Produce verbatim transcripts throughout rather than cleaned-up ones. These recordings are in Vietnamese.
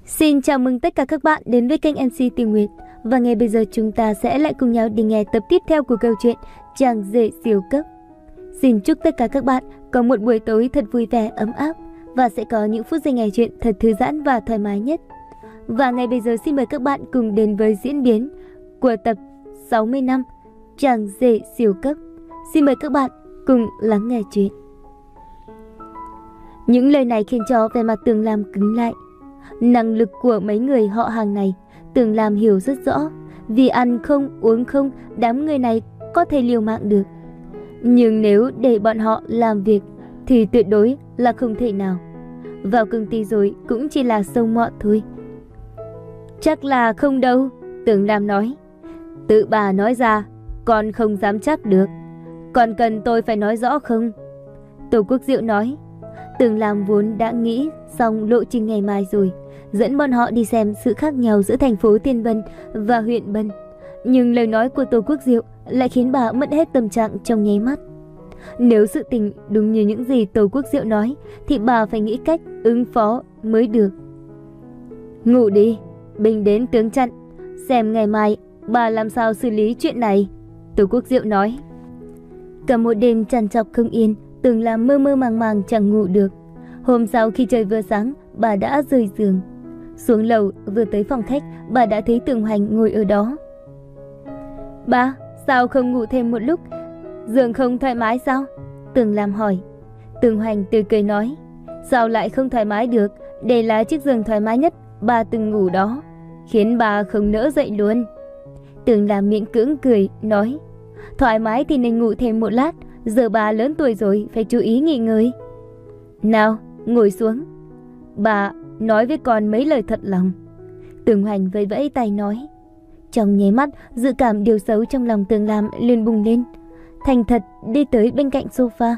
Xin chào mừng tất cả các bạn đến với kênh em xê Tìm Nguyệt. Và ngay bây giờ chúng ta sẽ lại cùng nhau đi nghe tập tiếp theo của câu chuyện Chàng rể siêu cấp. Xin chúc tất cả các bạn có một buổi tối thật vui vẻ, ấm áp và sẽ có những phút giây nghe chuyện thật thư giãn và thoải mái nhất. Và ngay bây giờ xin mời các bạn cùng đến với diễn biến của tập sáu mươi năm Chàng rể siêu cấp. Xin mời các bạn cùng lắng nghe chuyện. Những lời này khiến cho vẻ mặt Tường Lam cứng lại. Năng lực của mấy người họ hàng này Tường Lam hiểu rất rõ. Vì ăn không uống không, đám người này có thể liều mạng được. Nhưng nếu để bọn họ làm việc thì tuyệt đối là không thể nào. Vào công ty rồi cũng chỉ là sông mọt thôi. Chắc là không đâu, Tường Lam nói. Tự bà nói ra, con không dám chắc được. Còn cần tôi phải nói rõ không? Tô Quốc Diệu nói. Tường Lam vốn đã nghĩ xong lộ trình ngày mai rồi, dẫn bọn họ đi xem sự khác nhau giữa thành phố Thiên Bân và huyện Bân. Nhưng lời nói của Tô Quốc Diệu lại khiến bà mất hết tâm trạng trong nháy mắt. Nếu sự tình đúng như những gì Tô Quốc Diệu nói thì bà phải nghĩ cách ứng phó mới được. Ngủ đi, binh đến tướng chặn, xem ngày mai bà làm sao xử lý chuyện này, Tô Quốc Diệu nói. Cả một đêm trằn trọc không yên, Tường Lam mơ mơ màng màng chẳng ngủ được. Hôm sau khi trời vừa sáng, bà đã rời giường. Xuống lầu, vừa tới phòng khách, bà đã thấy Tường Hoành ngồi ở đó. Ba, sao không ngủ thêm một lúc? Giường không thoải mái sao? Tường Lam hỏi. Tường Hoành tươi cười nói. Sao lại không thoải mái được? Đây là chiếc giường thoải mái nhất bà từng ngủ đó, khiến bà không nỡ dậy luôn. Tường Lam miễn cưỡng cười, nói. Thoải mái thì nên ngủ thêm một lát. Giờ bà lớn tuổi rồi, phải chú ý nghỉ ngơi. Nào, ngồi xuống. Bà nói với con mấy lời thật lòng. Tường Hoành vẫy vẫy tay nói. Trong nháy mắt, dự cảm điều xấu trong lòng Tường Lam liền bùng lên. Thành thật đi tới bên cạnh sofa.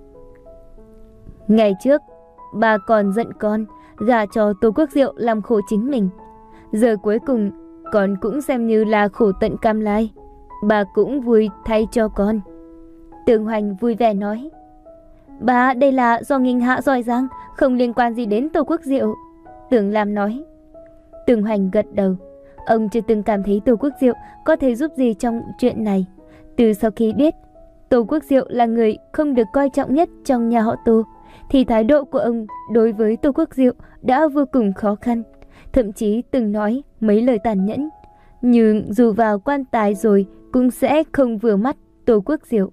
Ngày trước, bà còn giận con, gả cho Tô Quốc Diệu làm khổ chính mình. Giờ cuối cùng, con cũng xem như là khổ tận cam lai. Bà cũng vui thay cho con. Tường Hoành vui vẻ nói. Bà, đây là do nghinh hạ giỏi giang, không liên quan gì đến Tô Quốc Diệu. Tường Lam nói. Tường Hoành gật đầu. Ông chưa từng cảm thấy Tô Quốc Diệu có thể giúp gì trong chuyện này. Từ sau khi biết Tô Quốc Diệu là người không được coi trọng nhất trong nhà họ Tô, thì thái độ của ông đối với Tô Quốc Diệu đã vô cùng khó khăn. Thậm chí từng nói mấy lời tàn nhẫn. Nhưng dù vào quan tài rồi cũng sẽ không vừa mắt Tô Quốc Diệu.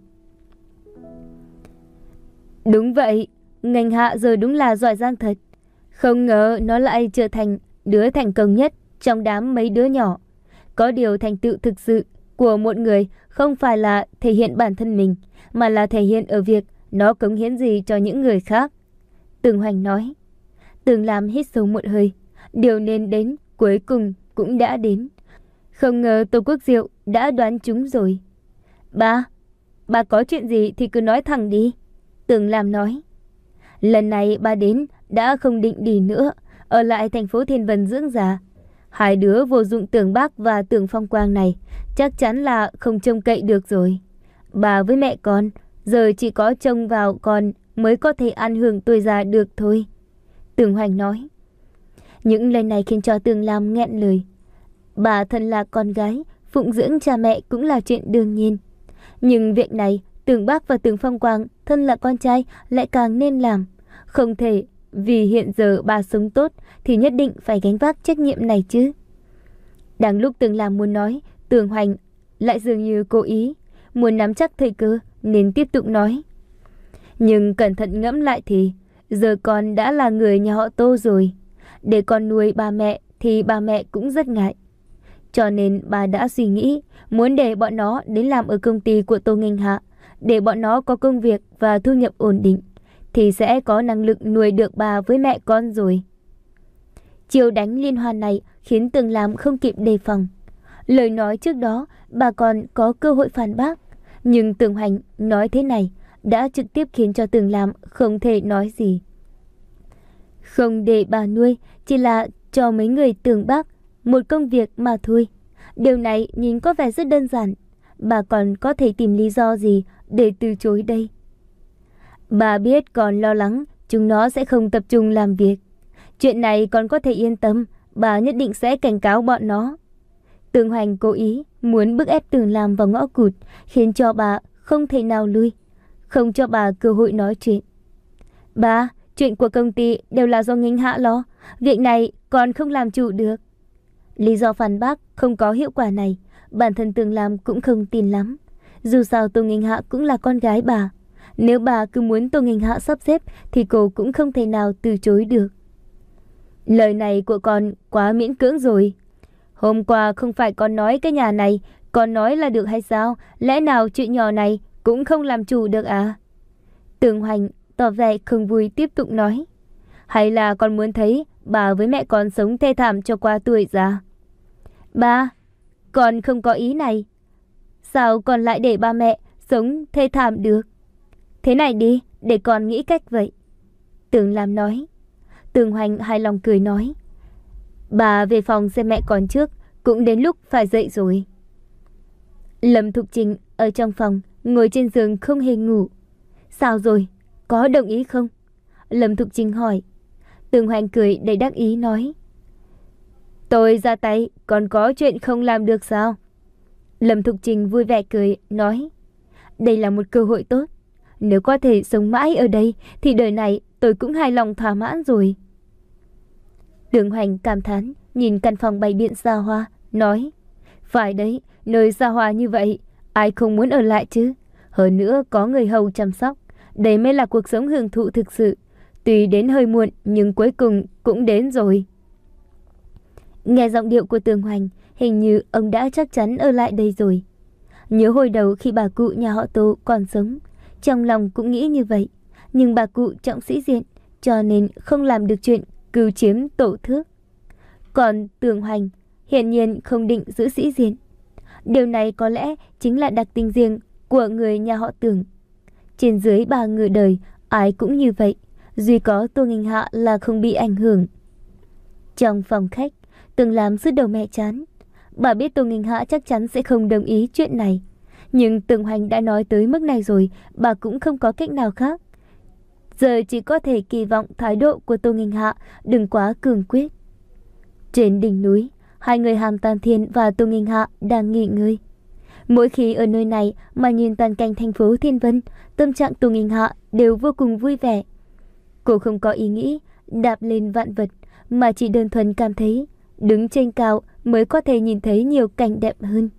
Đúng vậy, ngành hạ giờ đúng là giỏi giang thật. Không ngờ nó lại trở thành đứa thành công nhất trong đám mấy đứa nhỏ. Có điều thành tựu thực sự của một người không phải là thể hiện bản thân mình, mà là thể hiện ở việc nó cống hiến gì cho những người khác. Tường Hoành nói. Tường Lam hít sâu một hơi. Điều nên đến cuối cùng cũng đã đến. Không ngờ Tô Quốc Diệu đã đoán trúng rồi. Ba, bà có chuyện gì thì cứ nói thẳng đi. Tường Lam nói. Lần này bà đến đã không định đi nữa, ở lại thành phố Thiên Vân dưỡng già. Hai đứa vô dụng Tường Bác và Tường Phong Quang này chắc chắn là không trông cậy được rồi. Bà với mẹ con giờ chỉ có trông vào con mới có thể ăn hưởng tuổi già được thôi, Tường Hoành nói. Những lời này khiến cho Tường Lam nghẹn lời. Bà thân là con gái, phụng dưỡng cha mẹ cũng là chuyện đương nhiên. Nhưng việc này Tường Bác và Tường Phong Quang thân là con trai lại càng nên làm. Không thể vì hiện giờ bà sống tốt thì nhất định phải gánh vác trách nhiệm này chứ. Đang lúc Tường Lam muốn nói, Tường Hoành lại dường như cố ý muốn nắm chắc thời cơ nên tiếp tục nói. Nhưng cẩn thận ngẫm lại thì giờ con đã là người nhà họ Tô rồi. Để con nuôi ba mẹ thì ba mẹ cũng rất ngại. Cho nên bà đã suy nghĩ muốn để bọn nó đến làm ở công ty của Tô Nghinh Hạ. Để bọn nó có công việc và thu nhập ổn định thì sẽ có năng lực nuôi được bà với mẹ con rồi. Chiêu đánh liên hoàn này khiến Tường Lam không kịp đề phòng. Lời nói trước đó bà còn có cơ hội phản bác, nhưng Tường Hoành nói thế này đã trực tiếp khiến cho Tường Lam không thể nói gì. Không để bà nuôi, chỉ là cho mấy người Tường Bác một công việc mà thôi. Điều này nhìn có vẻ rất đơn giản. Bà còn có thể tìm lý do gì để từ chối đây? Bà biết còn lo lắng chúng nó sẽ không tập trung làm việc. Chuyện này con có thể yên tâm, bà nhất định sẽ cảnh cáo bọn nó. Tường Hoành cố ý muốn bức ép Tường Lam vào ngõ cụt, khiến cho bà không thể nào lui, không cho bà cơ hội nói chuyện. Bà, chuyện của công ty đều là do Nghinh Hạ lo, việc này còn không làm chủ được. Lý do phản bác không có hiệu quả này, bản thân Tường Lam cũng không tin lắm. Dù sao Tô Nghinh Hạ cũng là con gái bà. Nếu bà cứ muốn Tô Nghinh Hạ sắp xếp thì cô cũng không thể nào từ chối được. Lời này của con quá miễn cưỡng rồi. Hôm qua không phải con nói cái nhà này, con nói là được hay sao? Lẽ nào chuyện nhỏ này cũng không làm chủ được à? Tường Hoành tỏ vẻ không vui tiếp tục nói. Hay là con muốn thấy bà với mẹ con sống thê thảm cho qua tuổi già? Ba, con không có ý này. Sao con lại để ba mẹ sống thê thảm được? Thế này đi, để con nghĩ cách vậy. Tường Lam nói. Tường Hoành hài lòng cười nói. Bà về phòng xem mẹ con trước, cũng đến lúc phải dậy rồi. Lâm Thục Trình ở trong phòng, ngồi trên giường không hề ngủ. Sao rồi, có đồng ý không? Lâm Thục Trình hỏi. Tường Hoành cười đầy đắc ý nói. Tôi ra tay, còn có chuyện không làm được sao? Lâm Thục Trình vui vẻ cười, nói. Đây là một cơ hội tốt. Nếu có thể sống mãi ở đây, thì đời này tôi cũng hài lòng thỏa mãn rồi. Tường Hoành cảm thán, nhìn căn phòng bày biện xa hoa, nói. Phải đấy, nơi xa hoa như vậy, ai không muốn ở lại chứ? Hơn nữa có người hầu chăm sóc, đây mới là cuộc sống hưởng thụ thực sự. Tuy đến hơi muộn, nhưng cuối cùng cũng đến rồi. Nghe giọng điệu của Tường Hoành, hình như ông đã chắc chắn ở lại đây rồi. Nhớ hồi đầu khi bà cụ nhà họ Tô còn sống, trong lòng cũng nghĩ như vậy. Nhưng bà cụ trọng sĩ diện, cho nên không làm được chuyện cưu chiếm tổ thước. Còn Tường Hoành hiển nhiên không định giữ sĩ diện. Điều này có lẽ chính là đặc tính riêng của người nhà họ Tường. Trên dưới ba người đời, ai cũng như vậy, duy có Tô Nghinh Hạ là không bị ảnh hưởng. Trong phòng khách, Tường Lam sứt đầu mẹ chán. Bà biết Tô Nghinh Hạ chắc chắn sẽ không đồng ý chuyện này. Nhưng Tường Hoành đã nói tới mức này rồi, bà cũng không có cách nào khác. Giờ chỉ có thể kỳ vọng thái độ của Tô Nghinh Hạ đừng quá cường quyết. Trên đỉnh núi, hai người Hàn Tam Thiên và Tô Nghinh Hạ đang nghỉ ngơi. Mỗi khi ở nơi này mà nhìn toàn cảnh thành phố Thiên Vân, tâm trạng Tô Nghinh Hạ đều vô cùng vui vẻ. Cô không có ý nghĩ đạp lên vạn vật, mà chỉ đơn thuần cảm thấy đứng trên cao mới có thể nhìn thấy nhiều cảnh đẹp hơn.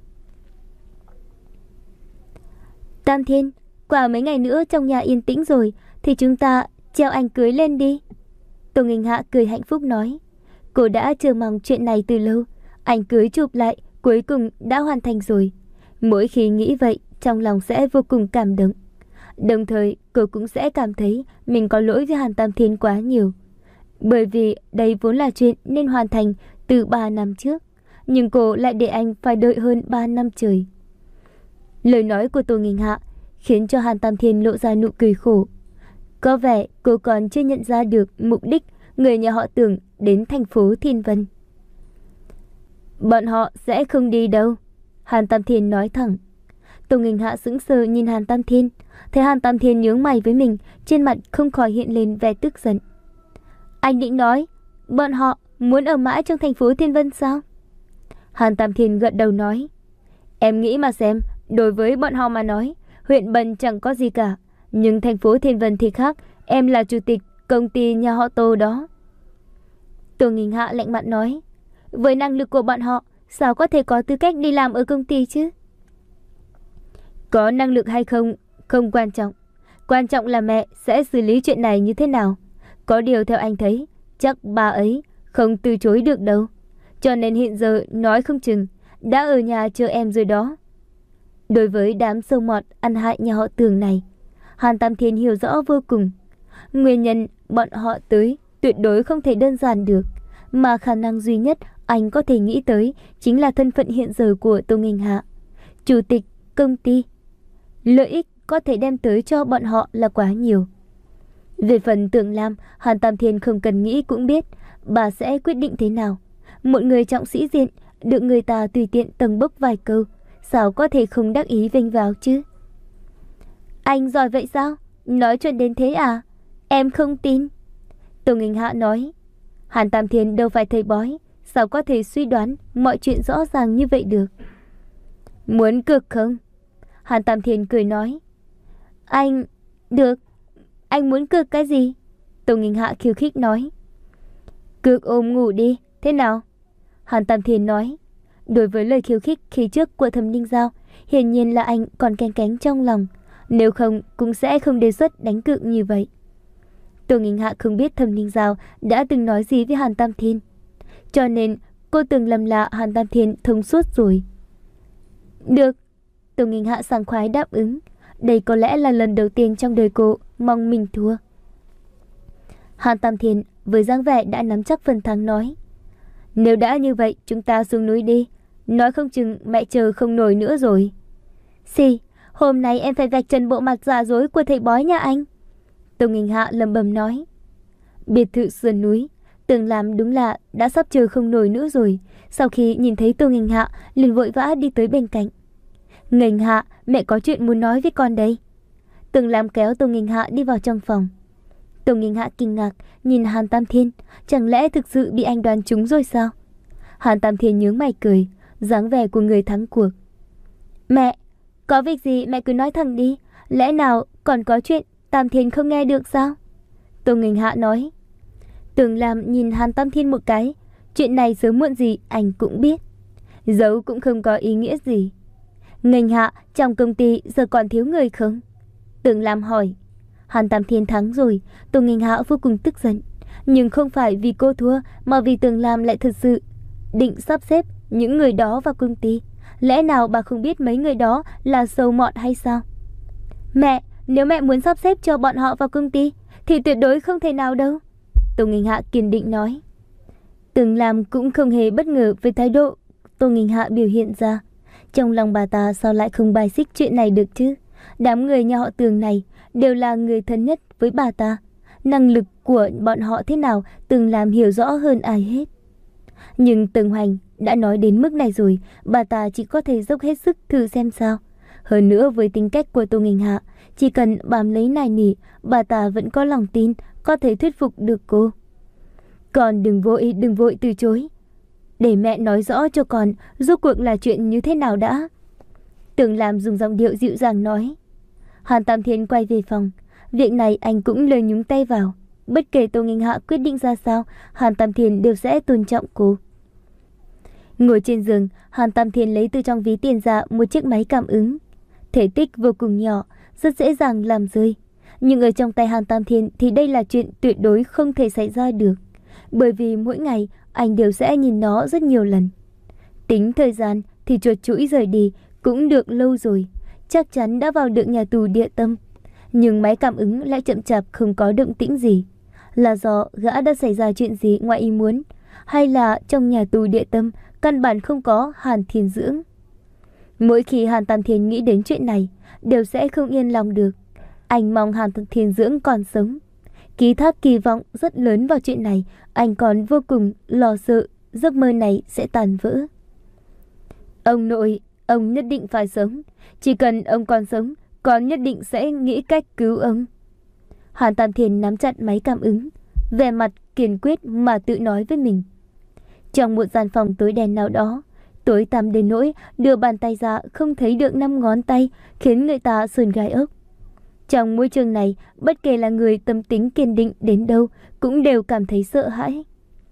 Tam Thiên, quả mấy ngày nữa trong nhà yên tĩnh rồi, thì chúng ta treo ảnh cưới lên đi. Tô Nghinh Hạ cười hạnh phúc nói. Cô đã chờ mong chuyện này từ lâu. Ảnh cưới chụp lại cuối cùng đã hoàn thành rồi. Mỗi khi nghĩ vậy, trong lòng sẽ vô cùng cảm động. Đồng thời cô cũng sẽ cảm thấy mình có lỗi với Hàn Tam Thiên quá nhiều. Bởi vì đây vốn là chuyện nên hoàn thành từ ba năm trước, nhưng cô lại để anh phải đợi hơn ba năm trời. Lời nói của Tô Nghinh Hạ khiến cho Hàn Tam Thiên lộ ra nụ cười khổ. Có vẻ cô còn chưa nhận ra được mục đích người nhà họ Tưởng đến thành phố Thiên Vân. Bọn họ sẽ không đi đâu, Hàn Tam Thiên nói thẳng. Tô Nghinh Hạ sững sờ nhìn Hàn Tam Thiên, thấy Hàn Tam Thiên nhướng mày với mình, trên mặt không khỏi hiện lên vẻ tức giận. Anh định nói bọn họ muốn ở mãi trong thành phố Thiên Vân sao? Hàn Tam Thiên gật đầu nói. Em nghĩ mà xem, đối với bọn họ mà nói, huyện Bần chẳng có gì cả, nhưng thành phố Thiên Vân thì khác, em là chủ tịch công ty nhà họ Tô đó. Tô Nghinh Hạ lạnh mặt nói. Với năng lực của bọn họ, sao có thể có tư cách đi làm ở công ty chứ? Có năng lực hay không không quan trọng, quan trọng là mẹ sẽ xử lý chuyện này như thế nào. Có điều theo anh thấy, chắc bà ấy không từ chối được đâu. Cho nên hiện giờ nói không chừng đã ở nhà chờ em rồi đó. Đối với đám sâu mọt ăn hại nhà họ Tường này, Hàn Tam Thiên hiểu rõ vô cùng. Nguyên nhân bọn họ tới tuyệt đối không thể đơn giản được, mà khả năng duy nhất anh có thể nghĩ tới chính là thân phận hiện giờ của Tô Nghinh Hạ, chủ tịch công ty. Lợi ích có thể đem tới cho bọn họ là quá nhiều. Về phần Tưởng Lam, Hàn Tam Thiên không cần nghĩ cũng biết bà sẽ quyết định thế nào. Một người trọng sĩ diện, được người ta tùy tiện tầng bốc vài câu, sao có thể không đắc ý vênh vào chứ? Anh giỏi vậy sao? Nói chuyện đến thế à? Em không tin. Tô Nghinh Hạ nói. Hàn Tam Thiên đâu phải thầy bói, sao có thể suy đoán mọi chuyện rõ ràng như vậy được? Muốn cược không? Hàn Tam Thiên cười nói. Anh... Được. Anh muốn cược cái gì? Tô Nghinh Hạ khiêu khích nói. Cược ôm ngủ đi, thế nào? Hàn Tam Thiên nói. Đối với lời khiêu khích khi trước của Thẩm Ninh Giao, hiển nhiên là anh còn canh cánh trong lòng. Nếu không cũng sẽ không đề xuất đánh cược như vậy. Tô Nghinh Hạ không biết Thẩm Ninh Giao đã từng nói gì với Hàn Tam Thiên, cho nên cô từng lầm là Hàn Tam Thiên thông suốt rồi. Được. Tô Nghinh Hạ sảng khoái đáp ứng. Đây có lẽ là lần đầu tiên trong đời cô mong mình thua. Hàn Tam Thiên với dáng vẻ đã nắm chắc phần thắng nói. Nếu đã như vậy chúng ta xuống núi đi. Nói không chừng mẹ chờ không nổi nữa rồi. Xì, hôm nay em phải vạch trần bộ mặt giả dối của thầy bói nhà anh. Tô Nghinh Hạ lẩm bẩm nói. Biệt thự sườn núi, Tưởng Lam đúng là đã sắp chờ không nổi nữa rồi. Sau khi nhìn thấy Tô Nghinh Hạ liền vội vã đi tới bên cạnh. Nghinh Hạ, mẹ có chuyện muốn nói với con đây. Tưởng Lam kéo Tô Nghinh Hạ đi vào trong phòng. Tô Nghinh Hạ kinh ngạc nhìn Hàn Tam Thiên, chẳng lẽ thực sự bị anh đoán trúng rồi sao? Hàn Tam Thiên nhướng mày cười, dáng vẻ của người thắng cuộc. Mẹ, có việc gì mẹ cứ nói thẳng đi, lẽ nào còn có chuyện Tam Thiên không nghe được sao? Tô Nghinh Hạ nói. Tưởng Lam nhìn Hàn Tam Thiên một cái, chuyện này sớm muộn gì anh cũng biết, giấu cũng không có ý nghĩa gì. Nghinh Hạ, trong công ty giờ còn thiếu người không? Tưởng Lam hỏi. Hàn Tam Thiên thắng rồi, Tô Nghinh Hạ vô cùng tức giận, nhưng không phải vì cô thua mà vì Tưởng Lam lại thật sự định sắp xếp những người đó vào công ty. Lẽ nào bà không biết mấy người đó là sâu mọt hay sao? Mẹ, nếu mẹ muốn sắp xếp cho bọn họ vào công ty thì tuyệt đối không thể nào đâu. Tô Nghinh Hạ kiên định nói. Tưởng Lam cũng không hề bất ngờ với thái độ Tô Nghinh Hạ biểu hiện ra. Trong lòng bà ta sao lại không bài xích chuyện này được chứ? Đám người nhà họ Tưởng này đều là người thân nhất với bà ta. Năng lực của bọn họ thế nào Tưởng Lam hiểu rõ hơn ai hết. Nhưng Tưởng Hoành đã nói đến mức này rồi, bà ta chỉ có thể dốc hết sức thử xem sao. Hơn nữa với tính cách của Tô Nghinh Hạ, chỉ cần bám lấy nài nỉ, bà ta vẫn có lòng tin có thể thuyết phục được cô. Con đừng vội, đừng vội từ chối. Để mẹ nói rõ cho con rốt cuộc là chuyện như thế nào đã. Tưởng Lam dùng giọng điệu dịu dàng nói. Hàn Tam Thiên quay về phòng. Việc này anh cũng lời nhúng tay vào. Bất kể Tô Nghinh Hạ quyết định ra sao, Hàn Tam Thiên đều sẽ tôn trọng cô. Ngồi trên giường, Hàn Tam Thiên lấy từ trong ví tiền ra một chiếc máy cảm ứng. Thể tích vô cùng nhỏ, rất dễ dàng làm rơi. Nhưng ở trong tay Hàn Tam Thiên thì đây là chuyện tuyệt đối không thể xảy ra được. Bởi vì mỗi ngày anh đều sẽ nhìn nó rất nhiều lần. Tính thời gian thì chuột chuỗi rời đi cũng được lâu rồi, chắc chắn đã vào được nhà tù Địa Tâm. Nhưng máy cảm ứng lại chậm chạp không có động tĩnh gì. Là do gã đã xảy ra chuyện gì ngoài ý muốn, hay là trong nhà tù Địa Tâm căn bản không có Hàn Thiên Dưỡng? Mỗi khi Hàn Tam Thiên nghĩ đến chuyện này, đều sẽ không yên lòng được. Anh mong Hàn Thiên Dưỡng còn sống, ký thác kỳ vọng rất lớn vào chuyện này. Anh còn vô cùng lo sợ giấc mơ này sẽ tàn vỡ. Ông nội, ông nhất định phải sống. Chỉ cần ông còn sống, con nhất định sẽ nghĩ cách cứu ông. Hàn Tam Thiên nắm chặt máy cảm ứng, vẻ mặt kiên quyết mà tự nói với mình. Trong một gian phòng tối đen nào đó, tối tăm đến nỗi đưa bàn tay ra không thấy được năm ngón tay, khiến người ta sườn gai ốc. Trong môi trường này, bất kể là người tâm tính kiên định đến đâu cũng đều cảm thấy sợ hãi.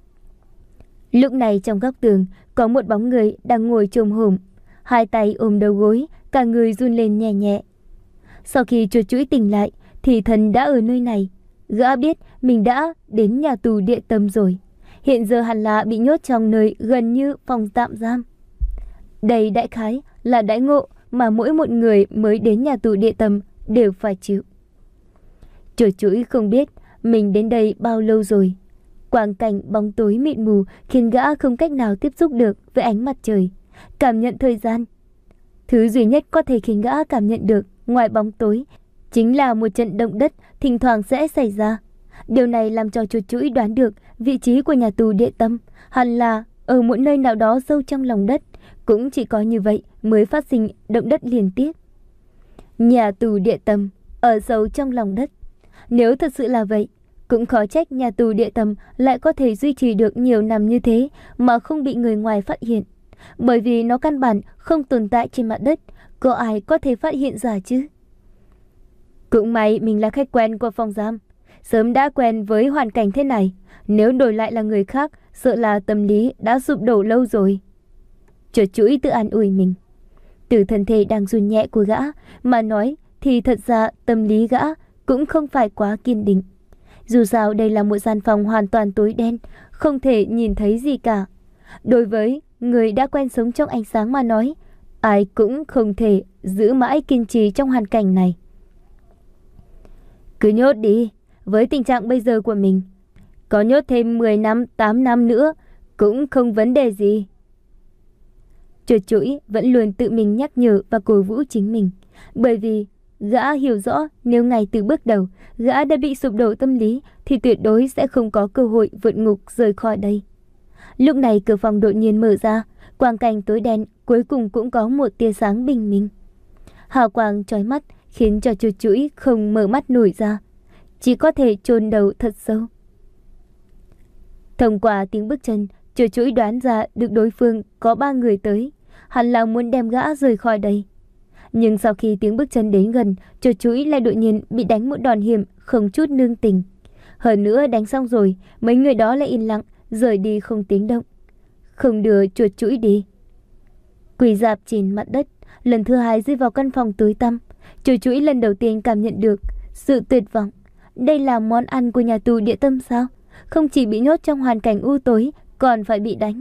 Lúc này trong góc tường có một bóng người đang ngồi chồm hổm, hai tay ôm đầu gối, cả người run lên nhẹ nhẹ. Sau khi chuột chuỗi tỉnh lại thì thần đã ở nơi này. Gã biết mình đã đến nhà tù Địa Tâm rồi. Hiện giờ hẳn là bị nhốt trong nơi gần như phòng tạm giam. Đây đại khái là đãi ngộ mà mỗi một người mới đến nhà tù Địa Tâm đều phải chịu. Chuột chuỗi không biết mình đến đây bao lâu rồi. Quang cảnh bóng tối mịt mù khiến gã không cách nào tiếp xúc được với ánh mặt trời, cảm nhận thời gian. Thứ duy nhất có thể khiến gã cảm nhận được ngoài bóng tối chính là một trận động đất thỉnh thoảng sẽ xảy ra. Điều này làm cho chuột chuỗi đoán được vị trí của nhà tù Địa Tâm hẳn là ở một nơi nào đó sâu trong lòng đất. Cũng chỉ có như vậy mới phát sinh động đất liên tiếp. Nhà tù Địa Tâm ở sâu trong lòng đất. Nếu thật sự là vậy, Cũng khó trách nhà tù địa tâm lại có thể duy trì được nhiều năm như thế mà không bị người ngoài phát hiện. Bởi vì nó căn bản không tồn tại trên mặt đất, có ai có thể phát hiện ra chứ? Cũng may mình là khách quen của phòng giam, sớm đã quen với hoàn cảnh thế này. Nếu đổi lại là người khác, sợ là tâm lý đã sụp đổ lâu rồi. Chuột chuỗi tự an ủi mình. Từ thân thể đang run nhẹ của gã mà nói thì thật ra tâm lý gã cũng không phải quá kiên định. Dù sao đây là một gian phòng hoàn toàn tối đen, không thể nhìn thấy gì cả. Đối với người đã quen sống trong ánh sáng mà nói, ai cũng không thể giữ mãi kiên trì trong hoàn cảnh này. Cứ nhốt đi, với tình trạng bây giờ của mình, có nhốt thêm mười năm, tám năm nữa cũng không vấn đề gì. Chuột chuỗi vẫn luôn tự mình nhắc nhở và cổ vũ chính mình, bởi vì gã hiểu rõ nếu ngay từ bước đầu gã đã bị sụp đổ tâm lý thì tuyệt đối sẽ không có cơ hội vượt ngục rời khỏi đây. Lúc này cửa phòng đột nhiên mở ra, quang cảnh tối đen cuối cùng cũng có một tia sáng bình minh. Hào quang chói mắt khiến cho chuột chuỗi không mở mắt nổi ra, chỉ có thể chôn đầu thật sâu. Thông qua tiếng bước chân, chuột chuỗi đoán ra được đối phương có ba người tới, hẳn là muốn đem gã rời khỏi đây. Nhưng sau khi tiếng bước chân đến gần, chuột chuỗi lại đột nhiên bị đánh một đòn hiểm không chút nương tình. Hơn nữa đánh xong rồi, mấy người đó lại im lặng, rời đi không tiếng động, không đưa chuột chuỗi đi. Quỳ rạp trên mặt đất, lần thứ hai rơi vào căn phòng tối tăm, chuột chuỗi lần đầu tiên cảm nhận được sự tuyệt vọng. Đây là món ăn của nhà tù địa tâm sao? Không chỉ bị nhốt trong hoàn cảnh u tối, còn phải bị đánh.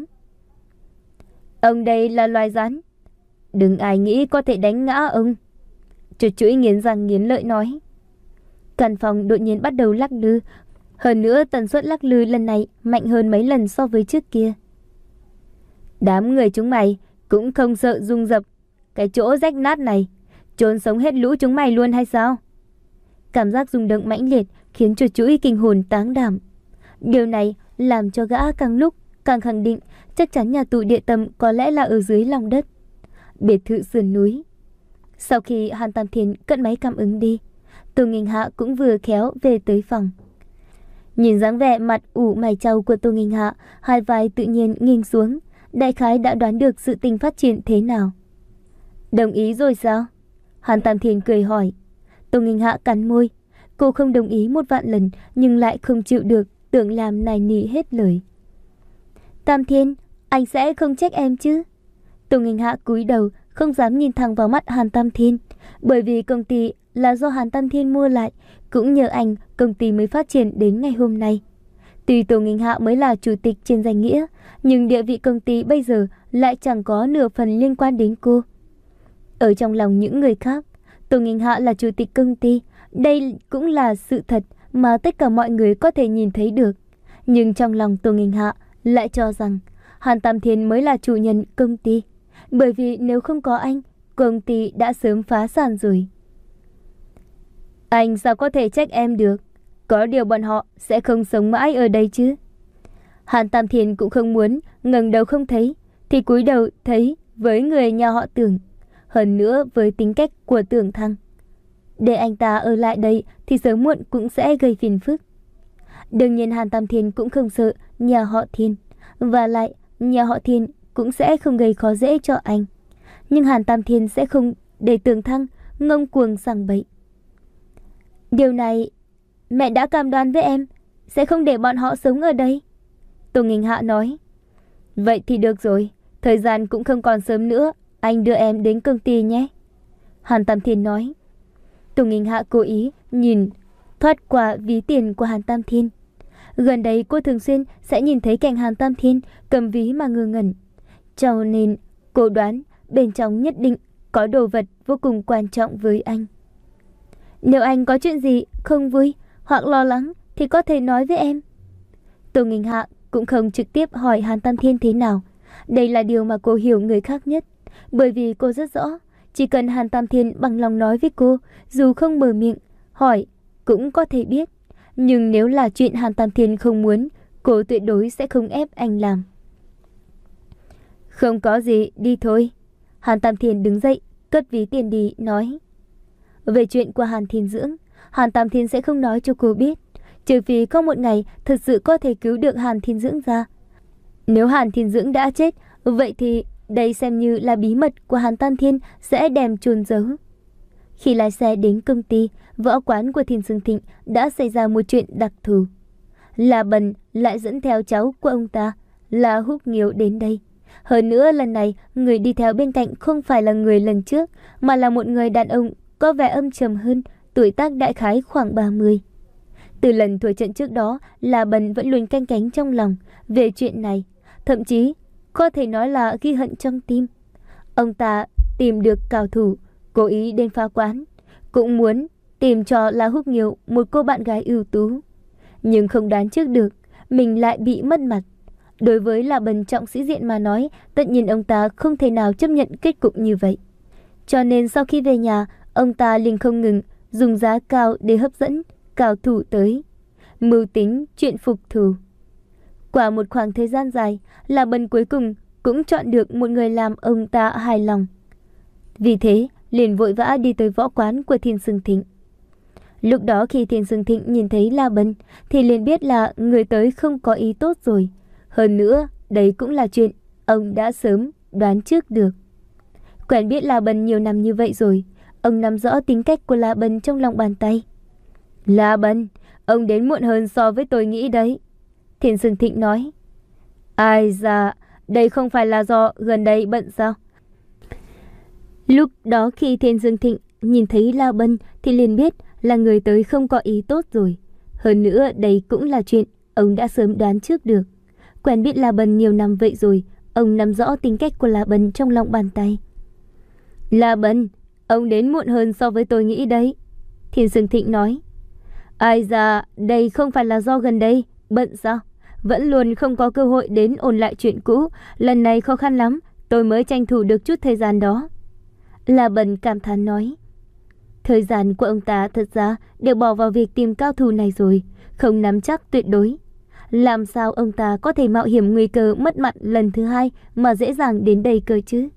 Ông đây là loài rắn, đừng ai nghĩ có thể đánh ngã ông. Chuột chuỗi nghiến răng nghiến lợi nói. Căn phòng đột nhiên bắt đầu lắc lư, hơn nữa tần suất lắc lư lần này mạnh hơn mấy lần so với trước kia. Đám người chúng mày cũng không sợ rung rập cái chỗ rách nát này, trốn sống hết lũ chúng mày luôn hay sao? Cảm giác rung động mãnh liệt khiến chuột chuỗi kinh hồn táng đảm. Điều này làm cho gã càng lúc càng khẳng định chắc chắn nhà tù địa tâm có lẽ là ở dưới lòng đất, biệt thự sườn núi. Sau khi Hàn Tam Thiên cất máy cảm ứng đi, Tô Nghinh Hạ cũng vừa khéo về tới phòng. Nhìn dáng vẻ mặt ủ mày trâu của Tô Nghinh Hạ, hai vai tự nhiên nghiêng xuống, đại khái đã đoán được sự tình phát triển thế nào. Đồng ý rồi sao? Hàn Tam Thiên cười hỏi. Tô Nghinh Hạ cắn môi, cô không đồng ý một vạn lần nhưng lại không chịu được, tưởng làm nài nỉ hết lời. Tam Thiên, anh sẽ không trách em chứ? Tô Nghinh Hạ cúi đầu, không dám nhìn thẳng vào mắt Hàn Tam Thiên, bởi vì công ty là do Hàn Tam Thiên mua lại, cũng nhờ anh công ty mới phát triển đến ngày hôm nay. Tuy Tô Nghinh Hạ mới là chủ tịch trên danh nghĩa, nhưng địa vị công ty bây giờ lại chẳng có nửa phần liên quan đến cô. Ở trong lòng những người khác, Tô Nghinh Hạ là chủ tịch công ty, đây cũng là sự thật mà tất cả mọi người có thể nhìn thấy được. Nhưng trong lòng Tô Nghinh Hạ lại cho rằng Hàn Tam Thiên mới là chủ nhân công ty, bởi vì nếu không có anh, công ty đã sớm phá sản rồi. Anh sao có thể trách em được? Có điều bọn họ sẽ không sống mãi ở đây chứ. Hàn Tam Thiên cũng không muốn ngẩng đầu không thấy, thì cúi đầu thấy với người nhà họ Tưởng. Hơn nữa với tính cách của Tưởng Thăng, để anh ta ở lại đây thì sớm muộn cũng sẽ gây phiền phức. Đương nhiên Hàn Tam Thiên cũng không sợ nhà họ Thiên, và lại nhà họ Thiên cũng sẽ không gây khó dễ cho anh. Nhưng Hàn Tam Thiên sẽ không để Tưởng Thăng ngông cuồng sằng bậy. Điều này mẹ đã cam đoan với em, sẽ không để bọn họ sống ở đây. Tô Nghinh Hạ nói. Vậy thì được rồi, thời gian cũng không còn sớm nữa, anh đưa em đến công ty nhé. Hàn Tam Thiên nói. Tô Nghinh Hạ cố ý nhìn thoát qua ví tiền của Hàn Tam Thiên. Gần đây cô thường xuyên sẽ nhìn thấy cảnh Hàn Tam Thiên cầm ví mà ngơ ngẩn, cho nên cô đoán bên trong nhất định có đồ vật vô cùng quan trọng với anh. Nếu anh có chuyện gì không vui hoặc lo lắng thì có thể nói với em. Tô Nghinh Hạ cũng không trực tiếp hỏi Hàn Tam Thiên thế nào. Đây là điều mà cô hiểu người khác nhất, bởi vì cô rất rõ, chỉ cần Hàn Tam Thiên bằng lòng nói với cô, dù không mở miệng hỏi cũng có thể biết. Nhưng nếu là chuyện Hàn Tam Thiên không muốn, cô tuyệt đối sẽ không ép anh làm. Không có gì, đi thôi. Hàn Tam Thiên đứng dậy, cất ví tiền đi, nói. Về chuyện của Hàn Thiên Dưỡng, Hàn Tam Thiên sẽ không nói cho cô biết. trừ phi có một ngày thật sự có thể cứu được Hàn Thiên Dưỡng ra. Nếu Hàn Thiên Dưỡng đã chết, vậy thì đây xem như là bí mật của Hàn Tam Thiên sẽ đem chôn giấu. Khi lái xe đến công ty, võ quán của Thiên Sương Thịnh đã xảy ra một chuyện đặc thù. La Bần lại dẫn theo cháu của ông ta, là Húc Nghiêu đến đây. Hơn nữa lần này, người đi theo bên cạnh không phải là người lần trước, mà là một người đàn ông có vẻ âm trầm hơn, tuổi tác đại khái khoảng ba mươi. Từ lần thua trận trước đó, La Bần vẫn luôn canh cánh trong lòng về chuyện này, thậm chí có thể nói là ghi hận trong tim. Ông ta tìm được cao thủ, cố ý đến phá quán, cũng muốn tìm cho La Húc Nghiêu một cô bạn gái ưu tú. Nhưng không đoán trước được, mình lại bị mất mặt. Đối với La Bần trọng sĩ diện mà nói, tất nhiên ông ta không thể nào chấp nhận kết cục như vậy. Cho nên sau khi về nhà, ông ta liền không ngừng dùng giá cao để hấp dẫn cao thủ tới, mưu tính chuyện phục thù. Qua một khoảng thời gian dài, La Bần cuối cùng cũng chọn được một người làm ông ta hài lòng. Vì thế, liền vội vã đi tới võ quán của Thiên Sương Thịnh. Lúc đó khi Thiên Sương Thịnh nhìn thấy La Bần thì liền biết là người tới không có ý tốt rồi. Hơn nữa, đấy cũng là chuyện ông đã sớm đoán trước được. Quen biết La Bần nhiều năm như vậy rồi, ông nắm rõ tính cách của La Bần trong lòng bàn tay. La Bần, ông đến muộn hơn so với tôi nghĩ đấy. Thiên Sương Thịnh nói. Ai da, đây không phải là do gần đây bận sao? Lúc đó khi Thiên Sương Thịnh nhìn thấy La Bần thì liền biết là người tới không có ý tốt rồi. Hơn nữa đây cũng là chuyện ông đã sớm đoán trước được. Quen biết La Bần nhiều năm vậy rồi, ông nắm rõ tính cách của La Bần trong lòng bàn tay. La Bần, ông đến muộn hơn so với tôi nghĩ đấy. Thiên Sương Thịnh nói. Ai da, đây không phải là do gần đây bận sao? Vẫn luôn không có cơ hội đến ôn lại chuyện cũ. Lần này khó khăn lắm, tôi mới tranh thủ được chút thời gian đó. La Bần cảm thán nói. Thời gian của ông ta thật ra đều bỏ vào việc tìm cao thủ này rồi, không nắm chắc tuyệt đối. Làm sao ông ta có thể mạo hiểm nguy cơ mất mặt lần thứ hai mà dễ dàng đến đây cơ chứ?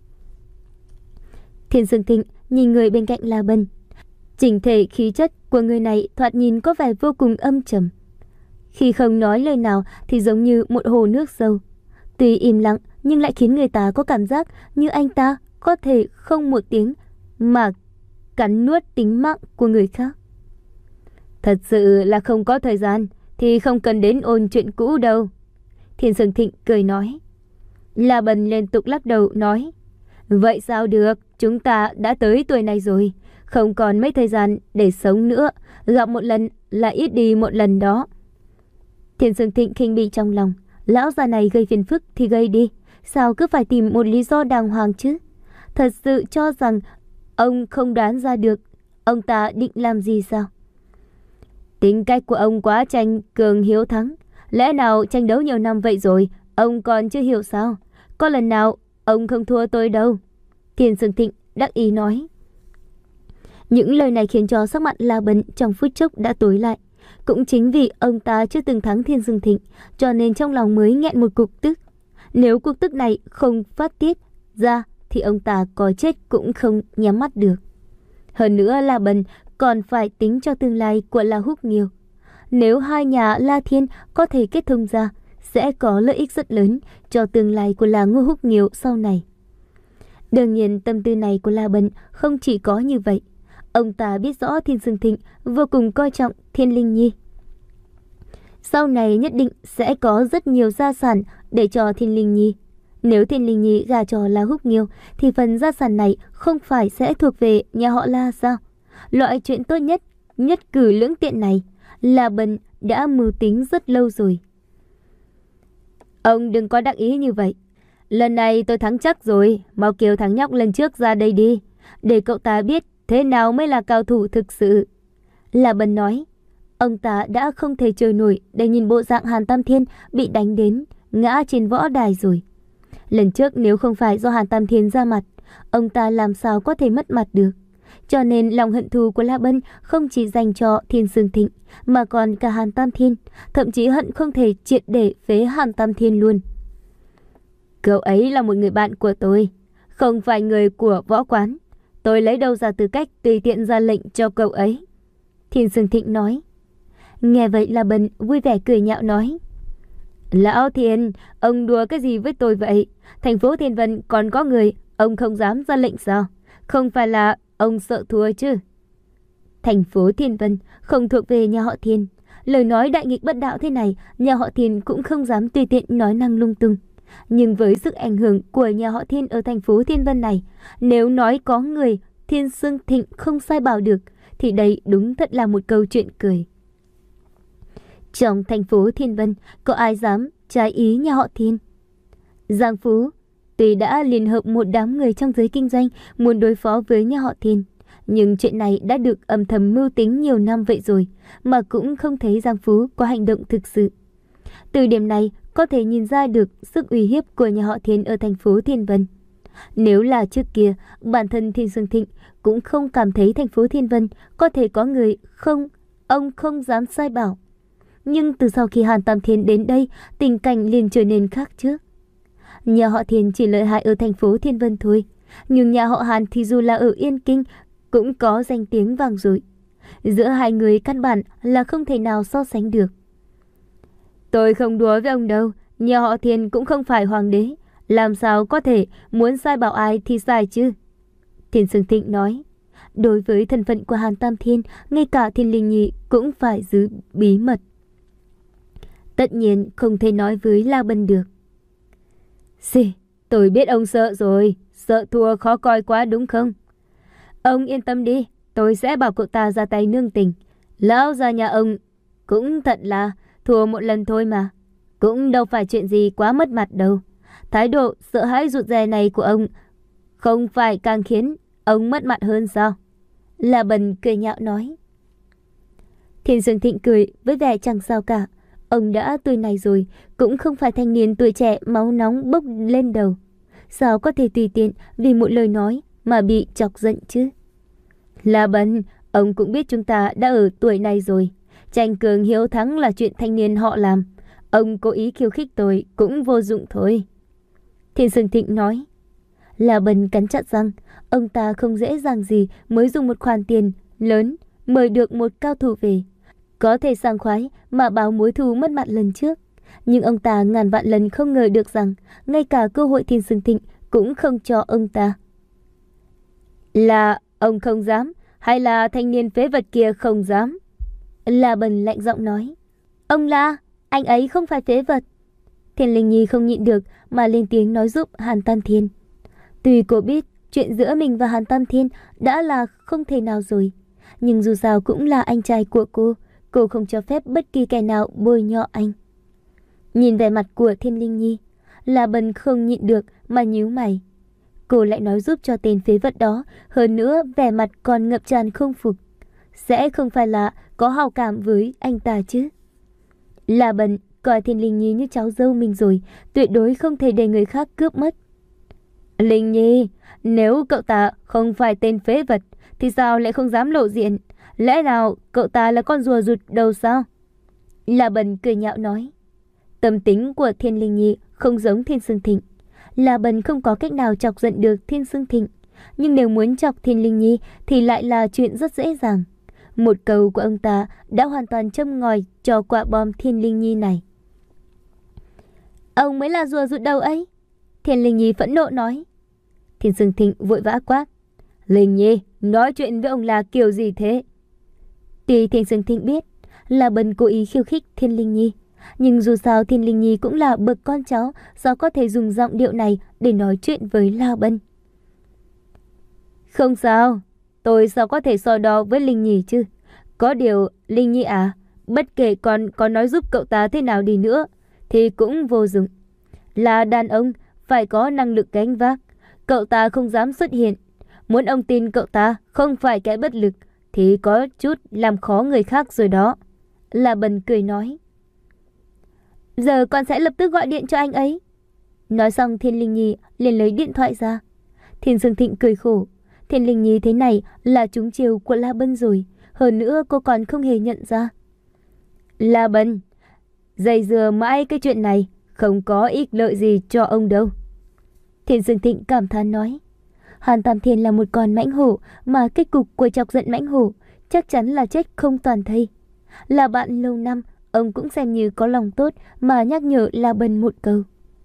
Thiên Sương Thịnh nhìn người bên cạnh La Bần. Chỉnh thể khí chất của người này thoạt nhìn có vẻ vô cùng âm trầm. Khi không nói lời nào thì giống như một hồ nước sâu. Tuy im lặng nhưng lại khiến người ta có cảm giác như anh ta có thể không một tiếng mà cắn nuốt tính mạng của người khác. Thật sự là không có thời gian thì không cần đến ôn chuyện cũ đâu. Thiên Sương Thịnh cười nói. La Bần liên tục lắc đầu nói. Vậy sao được, chúng ta đã tới tuổi này rồi, không còn mấy thời gian để sống nữa, gặp một lần là ít đi một lần đó. Thiên Sương Thịnh khinh bỉ trong lòng, lão già này gây phiền phức thì gây đi, sao cứ phải tìm một lý do đàng hoàng chứ? Thật sự cho rằng ông không đoán ra được ông ta định làm gì sao? Tính cách của ông quá tranh cường hiếu thắng, lẽ nào tranh đấu nhiều năm vậy rồi ông còn chưa hiểu sao? Có lần nào ông không thua tôi đâu. Thiên Sương Thịnh đắc ý nói. Những lời này khiến cho sắc mặt La Bần trong phút chốc đã tối lại. Cũng chính vì ông ta chưa từng thắng Thiên Sương Thịnh, cho nên trong lòng mới nghẹn một cục tức. Nếu cục tức này không phát tiết ra thì ông ta có chết cũng không nhắm mắt được. Hơn nữa La Bần còn phải tính cho tương lai của La Húc Nghiêu. Nếu hai nhà La Thiên có thể kết thông ra, sẽ có lợi ích rất lớn cho tương lai của La Ngô Húc Nghiêu sau này. Đương nhiên tâm tư này của La Bần không chỉ có như vậy. Ông ta biết rõ Thiên Sương Thịnh vô cùng coi trọng Thiên Linh Nhi. Sau này nhất định sẽ có rất nhiều gia sản để cho Thiên Linh Nhi. Nếu Thiên Linh Nhi gả cho La Húc Nghiêu thì phần gia sản này không phải sẽ thuộc về nhà họ La sao? Loại chuyện tốt nhất, nhất cử lưỡng tiện này, La Bần đã mưu tính rất lâu rồi. Ông đừng có đắc ý như vậy. Lần này tôi thắng chắc rồi, mau kêu thằng nhóc lần trước ra đây đi, để cậu ta biết thế nào mới là cao thủ thực sự. La Bần nói. Ông ta đã không thể chờ nổi để nhìn bộ dạng Hàn Tam Thiên bị đánh đến, ngã trên võ đài rồi. Lần trước nếu không phải do Hàn Tam Thiên ra mặt, ông ta làm sao có thể mất mặt được. Cho nên lòng hận thù của La Bân không chỉ dành cho Thiên Sương Thịnh, mà còn cả Hàn Tam Thiên, thậm chí hận không thể triệt để phế Hàn Tam Thiên luôn. Cậu ấy là một người bạn của tôi, không phải người của võ quán. Tôi lấy đâu ra tư cách tùy tiện ra lệnh cho cậu ấy? Thiên Sương Thịnh nói. Nghe vậy La Bân vui vẻ cười nhạo nói. Lão Thiên, ông đùa cái gì với tôi vậy? Thành phố Thiên Vân còn có người, ông không dám ra lệnh sao? Không phải là ông sợ thua chứ? Thành phố Thiên Vân không thuộc về nhà họ Thiên. Lời nói đại nghịch bất đạo thế này, nhà họ Thiên cũng không dám tùy tiện nói năng lung tung. Nhưng với sức ảnh hưởng của nhà họ Thiên ở thành phố Thiên Vân này, nếu nói có người Thiên Sương Thịnh không sai bảo được, thì đây đúng thật là một câu chuyện cười. Trong thành phố Thiên Vân, có ai dám trái ý nhà họ Thiên? Giang Phú tuy đã liên hợp một đám người trong giới kinh doanh muốn đối phó với nhà họ Thiên, nhưng chuyện này đã được âm thầm mưu tính nhiều năm vậy rồi, mà cũng không thấy Giang Phú có hành động thực sự. Từ điểm này, có thể nhìn ra được sức uy hiếp của nhà họ Thiên ở thành phố Thiên Vân. Nếu là trước kia, bản thân Thiên Sương Thịnh cũng không cảm thấy thành phố Thiên Vân có thể có người không, ông không dám sai bảo. Nhưng từ sau khi Hàn Tam Thiên đến đây, tình cảnh liền trở nên khác trước. Nhà họ Thiên chỉ lợi hại ở thành phố Thiên Vân thôi, nhưng nhà họ Hàn thì dù là ở Yên Kinh cũng có danh tiếng vang dội. Giữa hai người căn bản là không thể nào so sánh được. Tôi không đùa với ông đâu, nhà họ Thiên cũng không phải hoàng đế, làm sao có thể muốn sai bảo ai thì sai chứ? Thiên Sương Thịnh nói. Đối với thân phận của Hàn Tam Thiên, ngay cả Thiên Linh Nhi cũng phải giữ bí mật. Tất nhiên không thể nói với La Bân được. Xì, tôi biết ông sợ rồi, sợ thua khó coi quá đúng không? Ông yên tâm đi, tôi sẽ bảo cậu ta ra tay nương tình. Lão gia nhà ông cũng thật là thua một lần thôi mà, cũng đâu phải chuyện gì quá mất mặt đâu. Thái độ sợ hãi rụt rè này của ông không phải càng khiến ông mất mặt hơn sao? La Bân cười nhạo nói. Thiên Sương Thịnh cười với vẻ chẳng sao cả. Ông đã tuổi này rồi, cũng không phải thanh niên tuổi trẻ máu nóng bốc lên đầu. Sao có thể tùy tiện vì một lời nói mà bị chọc giận chứ? La Bân, ông cũng biết chúng ta đã ở tuổi này rồi. Tranh cường hiếu thắng là chuyện thanh niên họ làm. Ông cố ý khiêu khích tôi cũng vô dụng thôi. Thiên Sương Thịnh nói. La Bân cắn chặt răng. Ông ta không dễ dàng gì mới dùng một khoản tiền lớn mời được một cao thủ về. Có thể sảng khoái mà báo mối thù mất mặt lần trước. Nhưng ông ta ngàn vạn lần không ngờ được rằng ngay cả cơ hội Thiên Sương Thịnh cũng không cho ông ta. Là ông không dám, hay là thanh niên phế vật kia không dám? La Bân lạnh giọng nói. Ông La, anh ấy không phải phế vật. Thiên Linh Nhi không nhịn được mà lên tiếng nói giúp Hàn Tam Thiên. Tuy cô biết chuyện giữa mình và Hàn Tam Thiên đã là không thể nào rồi, nhưng dù sao cũng là anh trai của cô. Cô không cho phép bất kỳ kẻ nào bôi nhọ anh. Nhìn vẻ mặt của Thiên Linh Nhi, La Bân không nhịn được mà nhíu mày. Cô lại nói giúp cho tên phế vật đó, hơn nữa vẻ mặt còn ngập tràn không phục. Sẽ không phải là có hào cảm với anh ta chứ? La Bân coi Thiên Linh Nhi như cháu dâu mình rồi, tuyệt đối không thể để người khác cướp mất. Linh Nhi, nếu cậu ta không phải tên phế vật, thì sao lại không dám lộ diện? Lẽ nào cậu ta là con rùa rụt đầu sao? La Bân cười nhạo nói. Tâm tính của Thiên Linh Nhi không giống Thiên Sương Thịnh. La Bân không có cách nào chọc giận được Thiên Sương Thịnh. Nhưng nếu muốn chọc Thiên Linh Nhi thì lại là chuyện rất dễ dàng. Một câu của ông ta đã hoàn toàn châm ngòi cho quả bom Thiên Linh Nhi này. Ông mới là rùa rụt đầu ấy. Thiên Linh Nhi phẫn nộ nói. Thiên Sương Thịnh vội vã quát. Linh Nhi, nói chuyện với ông là kiểu gì thế? Tuy Thiên Sương Thịnh biết là Bân cố ý khiêu khích Thiên Linh Nhi, nhưng dù sao Thiên Linh Nhi cũng là bậc con cháu, sao có thể dùng giọng điệu này để nói chuyện với La Bân. Không sao, tôi sao có thể so đo với Linh Nhi chứ? Có điều, Linh Nhi à, bất kể con có nói giúp cậu ta thế nào đi nữa, thì cũng vô dụng. Là đàn ông, phải có năng lực gánh vác. Cậu ta không dám xuất hiện. Muốn ông tin cậu ta không phải kẻ bất lực, thì có chút làm khó người khác rồi đó. La Bân cười nói. Giờ con sẽ lập tức gọi điện cho anh ấy. Nói xong Thiên Linh Nhi liền lấy điện thoại ra. Thiên Sương Thịnh cười khổ. Thiên Linh Nhi thế này là trúng chiêu của La Bân rồi. Hơn nữa cô còn không hề nhận ra. La Bân, dây dưa mãi cái chuyện này không có ích lợi gì cho ông đâu. Thiên Sương Thịnh cảm thán nói. Hàn Tam Thiên là một con mãnh hổ, mà kết cục của chọc giận mãnh hổ chắc chắn là chết không toàn thây. Là bạn lâu năm, ông cũng xem như có lòng tốt mà nhắc nhở La Bân một câu.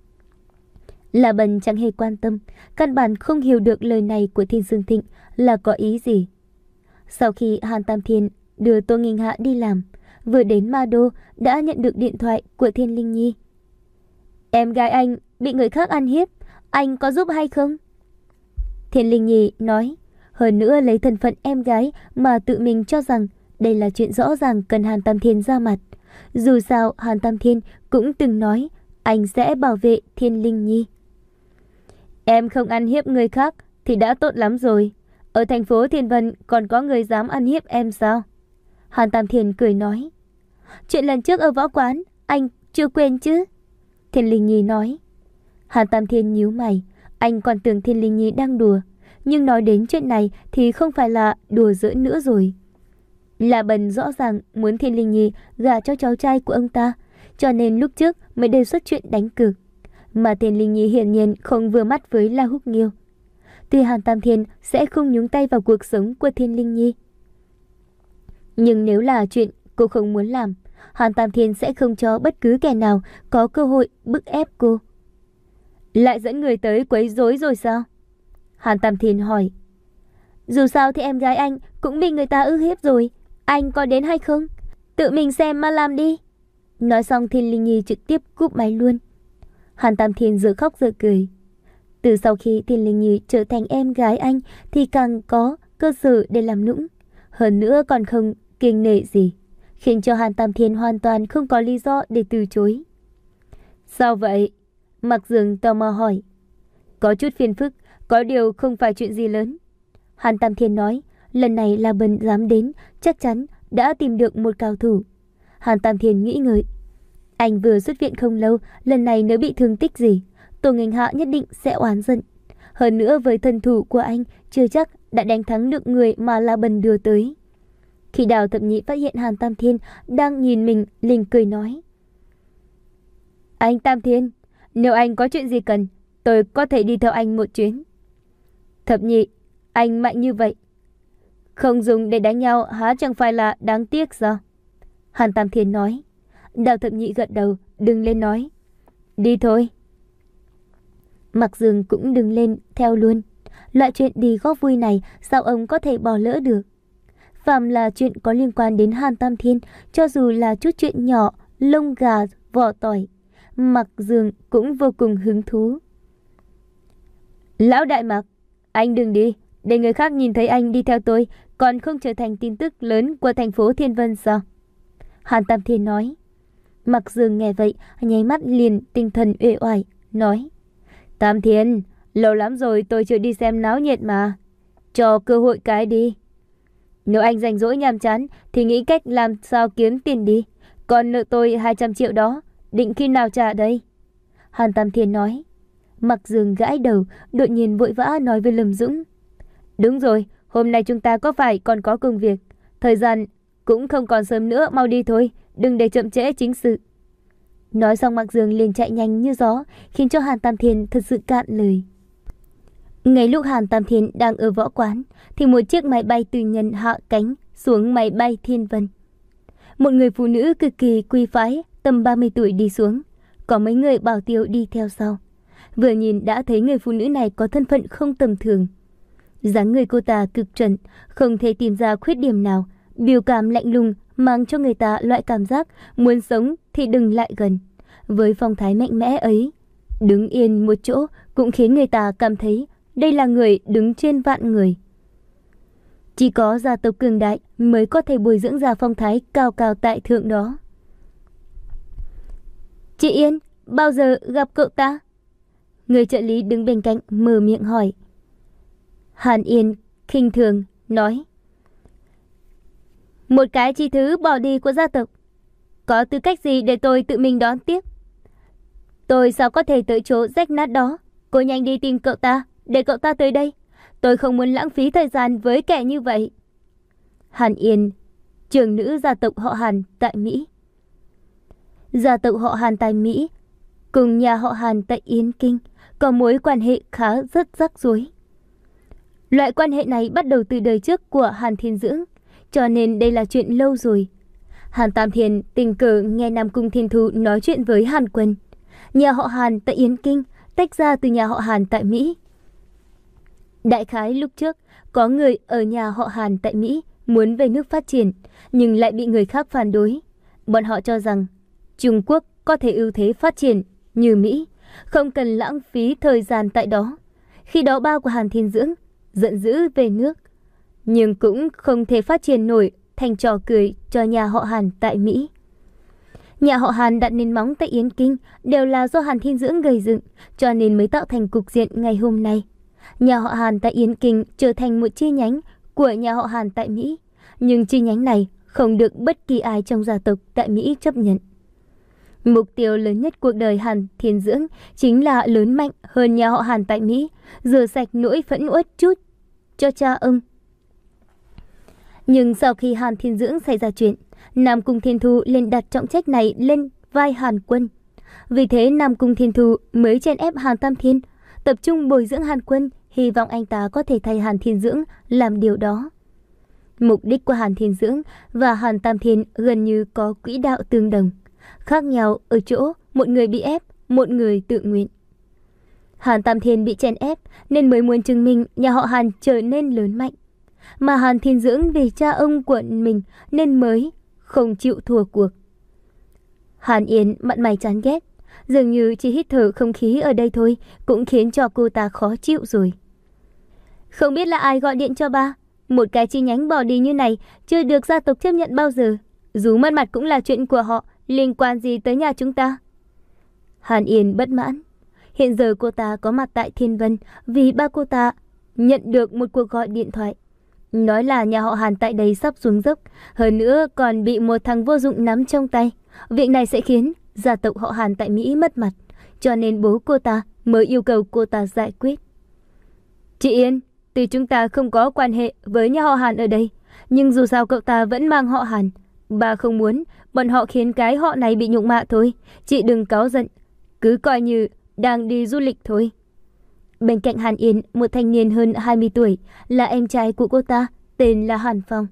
La Bân chẳng hề quan tâm, căn bản không hiểu được lời này của Thiên Dương Thịnh là có ý gì. Sau khi Hàn Tam Thiên đưa Tô Nghinh Hạ đi làm, vừa đến Ma Đô đã nhận được điện thoại của Thiên Linh Nhi. Em gái anh bị người khác ăn hiếp, anh có giúp hay không? Thiên Linh Nhi nói, hơn nữa lấy thân phận em gái mà tự mình cho rằng đây là chuyện rõ ràng cần Hàn Tam Thiên ra mặt. Dù sao Hàn Tam Thiên cũng từng nói anh sẽ bảo vệ Thiên Linh Nhi. Em không ăn hiếp người khác thì đã tốt lắm rồi. Ở thành phố Thiên Vân còn có người dám ăn hiếp em sao? Hàn Tam Thiên cười nói. Chuyện lần trước ở võ quán anh chưa quên chứ? Thiên Linh Nhi nói. Hàn Tam Thiên nhíu mày, anh còn tưởng Thiên Linh Nhi đang đùa, nhưng nói đến chuyện này thì không phải là đùa giỡn nữa rồi. La Bân rõ ràng muốn Thiên Linh Nhi gả cho cháu trai của ông ta, cho nên lúc trước mới đề xuất chuyện đánh cược. Mà Thiên Linh Nhi hiển nhiên không vừa mắt với La Húc Nghiêu. Tuy Hàn Tam Thiên sẽ không nhúng tay vào cuộc sống của Thiên Linh Nhi, nhưng nếu là chuyện cô không muốn làm, Hàn Tam Thiên sẽ không cho bất cứ kẻ nào có cơ hội bức ép cô. Lại dẫn người tới quấy rối rồi sao? Hàn Tam Thiên hỏi. Dù sao thì em gái anh cũng bị người ta ức hiếp rồi, anh có đến hay không? Tự mình xem mà làm đi. Nói xong Thiên Linh Nhi trực tiếp cúp máy luôn. Hàn Tam Thiên giờ khóc giờ cười. Từ sau khi Thiên Linh Nhi trở thành em gái anh thì càng có cơ sở để làm nũng. Hơn nữa còn không kiêng nể gì, khiến cho Hàn Tam Thiên hoàn toàn không có lý do để từ chối. Sao vậy? Mạc Dương tò mò hỏi. Có chút phiền phức, có điều không phải chuyện gì lớn. Hàn Tam Thiên nói, lần này La Bân dám đến, chắc chắn đã tìm được một cao thủ. Hàn Tam Thiên nghĩ ngợi. Anh vừa xuất viện không lâu, lần này nếu bị thương tích gì, Tô Nghinh Hạ nhất định sẽ oán giận. Hơn nữa với thân thủ của anh, chưa chắc đã đánh thắng được người mà La Bân đưa tới. Khi Đào Thập Nhị phát hiện Hàn Tam Thiên đang nhìn mình, liền cười nói. Anh Tam Thiên, nếu anh có chuyện gì cần, tôi có thể đi theo anh một chuyến. Thập Nhị, anh mạnh như vậy, không dùng để đánh nhau há chẳng phải là đáng tiếc sao? Hàn Tam Thiên nói. Đào Thập Nhị gật đầu, đứng lên nói. Đi thôi. Mạc Dương cũng đứng lên theo luôn. Loại chuyện đi góp vui này sao ông có thể bỏ lỡ được? Phàm là chuyện có liên quan đến Hàn Tam Thiên, cho dù là chút chuyện nhỏ, lông gà, vỏ tỏi, Mạc Dương cũng vô cùng hứng thú. Lão Đại Mạc, anh đừng đi, để người khác nhìn thấy anh đi theo tôi, còn không trở thành tin tức lớn của thành phố Thiên Vân sao? Hàn Tam Thiên nói. Mạc Dương nghe vậy, nháy mắt liền tinh thần uể oải, nói. Tam Thiên, lâu lắm rồi tôi chưa đi xem náo nhiệt mà. Cho cơ hội cái đi. Nếu anh rảnh rỗi nhàm chán thì nghĩ cách làm sao kiếm tiền đi. Còn nợ tôi hai trăm triệu đó, định khi nào trả đây? Hàn Tam Thiên nói. Mạc Dương gãi đầu, đột nhiên vội vã nói với Lâm Dũng. Đúng rồi, hôm nay chúng ta có phải còn có công việc. Thời gian cũng không còn sớm nữa, mau đi thôi, đừng để chậm trễ chính sự. Nói xong Mạc Dương liền chạy nhanh như gió, khiến cho Hàn Tam Thiên thật sự cạn lời. Ngay lúc Hàn Tam Thiên đang ở võ quán, thì một chiếc máy bay tư nhân hạ cánh xuống máy bay Thiên Vân. Một người phụ nữ cực kỳ quý phái, tầm ba mươi tuổi đi xuống, có mấy người bảo tiêu đi theo sau. Vừa nhìn đã thấy người phụ nữ này có thân phận không tầm thường. Dáng người cô ta cực chuẩn, không thể tìm ra khuyết điểm nào, biểu cảm lạnh lùng mang cho người ta loại cảm giác muốn sống thì đừng lại gần. Với phong thái mạnh mẽ ấy, đứng yên một chỗ cũng khiến người ta cảm thấy đây là người đứng trên vạn người. Chỉ có gia tộc cường đại mới có thể bồi dưỡng ra phong thái cao cao tại thượng đó. Chị Yên, bao giờ gặp cậu ta? Người trợ lý đứng bên cạnh mở miệng hỏi. Hàn Yên khinh thường nói. Một cái chi thứ bỏ đi của gia tộc, có tư cách gì để tôi tự mình đón tiếp? Tôi sao có thể tới chỗ rách nát đó? Cô nhanh đi tìm cậu ta, để cậu ta tới đây. Tôi không muốn lãng phí thời gian với kẻ như vậy. Hàn Yên, trưởng nữ gia tộc họ Hàn tại Mỹ. Gia tộc họ Hàn tại Mỹ cùng nhà họ Hàn tại Yên Kinh có mối quan hệ khá rất rắc rối. Loại quan hệ này bắt đầu từ đời trước của Hàn Thiên Dưỡng, cho nên đây là chuyện lâu rồi. Hàn Tam Thiên tình cờ nghe Nam Cung Thiên Thu nói chuyện với Hàn Quân. Nhà họ Hàn tại Yến Kinh tách ra từ nhà họ Hàn tại Mỹ. Đại khái lúc trước, có người ở nhà họ Hàn tại Mỹ muốn về nước phát triển, nhưng lại bị người khác phản đối. Bọn họ cho rằng Trung Quốc có thể ưu thế phát triển như Mỹ, không cần lãng phí thời gian tại đó. Khi đó ba của Hàn Thiên Dưỡng giận dữ về nước, nhưng cũng không thể phát triển nổi thành trò cười cho nhà họ Hàn tại Mỹ. Nhà họ Hàn đặt nền móng tại Yến Kinh đều là do Hàn Thiên Dưỡng gây dựng, cho nên mới tạo thành cục diện ngày hôm nay. Nhà họ Hàn tại Yến Kinh trở thành một chi nhánh của nhà họ Hàn tại Mỹ, nhưng chi nhánh này không được bất kỳ ai trong gia tộc tại Mỹ chấp nhận. Mục tiêu lớn nhất cuộc đời Hàn Thiên Dưỡng chính là lớn mạnh hơn nhà họ Hàn tại Mỹ, rửa sạch nỗi phẫn uất chút cho cha ông. Nhưng sau khi Hàn Thiên Dưỡng xảy ra chuyện, Nam Cung Thiên Thu lên đặt trọng trách này lên vai Hàn Quân. Vì thế Nam Cung Thiên Thu mới chèn ép Hàn Tam Thiên, tập trung bồi dưỡng Hàn Quân, hy vọng anh ta có thể thay Hàn Thiên Dưỡng làm điều đó. Mục đích của Hàn Thiên Dưỡng và Hàn Tam Thiên gần như có quỹ đạo tương đồng, khác nhau ở chỗ một người bị ép, một người tự nguyện. Hàn Tam Thiên bị chèn ép nên mới muốn chứng minh nhà họ Hàn trở nên lớn mạnh, mà Hàn Thiên Dưỡng vì cha ông của mình nên mới không chịu thua cuộc. Hàn Yên mặt mày chán ghét, dường như chỉ hít thở không khí ở đây thôi cũng khiến cho cô ta khó chịu rồi. Không biết là ai gọi điện cho ba, một cái chi nhánh bỏ đi như này chưa được gia tộc chấp nhận bao giờ, dù mất mặt cũng là chuyện của họ, liên quan gì tới nhà chúng ta. Hàn Yên bất mãn. Hiện giờ cô ta có mặt tại Thiên Vân vì ba cô ta nhận được một cuộc gọi điện thoại, nói là nhà họ Hàn tại đây sắp xuống dốc, hơn nữa còn bị một thằng vô dụng nắm trong tay. Việc này sẽ khiến gia tộc họ Hàn tại Mỹ mất mặt, cho nên bố cô ta mới yêu cầu cô ta giải quyết. Chị Yên, tuy chúng ta không có quan hệ với nhà họ Hàn ở đây, nhưng dù sao cậu ta vẫn mang họ Hàn. Bà không muốn bọn họ khiến cái họ này bị nhục mạ thôi. Chị đừng cáu giận, cứ coi như đang đi du lịch thôi. Bên cạnh Hàn Yên, một thanh niên hơn hai mươi tuổi, là em trai của cô ta, tên là Hàn Phong.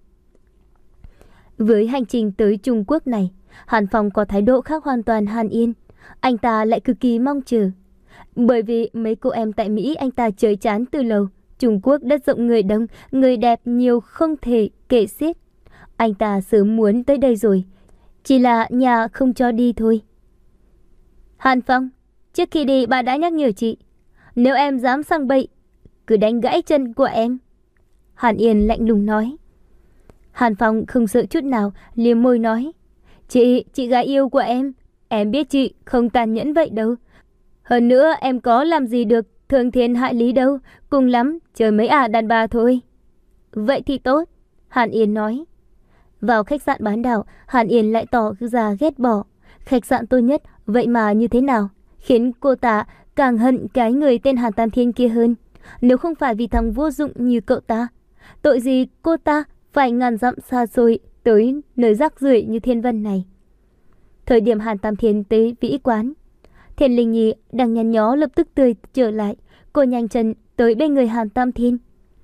Với hành trình tới Trung Quốc này, Hàn Phong có thái độ khác hoàn toàn Hàn Yên. Anh ta lại cực kỳ mong chờ. Bởi vì mấy cô em tại Mỹ anh ta chơi chán từ lâu. Trung Quốc đất rộng người đông, người đẹp nhiều không thể kể xiết. Anh ta sớm muốn tới đây rồi, chỉ là nhà không cho đi thôi. Hàn Phong, trước khi đi bà đã nhắc nhở chị, nếu em dám sang bậy, cứ đánh gãy chân của em. Hàn Yên lạnh lùng nói. Hàn Phong không sợ chút nào, liếm môi nói. Chị, chị gái yêu của em, em biết chị không tàn nhẫn vậy đâu. Hơn nữa em có làm gì được thương thiên hại lý đâu, cùng lắm chơi mấy ả đàn bà thôi. Vậy thì tốt, Hàn Yên nói. Vào khách sạn bán đảo, Hàn Yên lại tỏ ra ghét bỏ. Khách sạn tốt nhất, vậy mà như thế nào, khiến cô ta càng hận cái người tên Hàn Tam Thiên kia hơn. Nếu không phải vì thằng vô dụng như cậu ta, tội gì cô ta phải ngàn dặm xa xôi tới nơi rác rưởi như Thiên Vân này. Thời điểm Hàn Tam Thiên tới Vĩ Quán, Thiên Linh Nhi đang nhăn nhó lập tức tươi trở lại. Cô nhanh chân tới bên người Hàn Tam Thiên.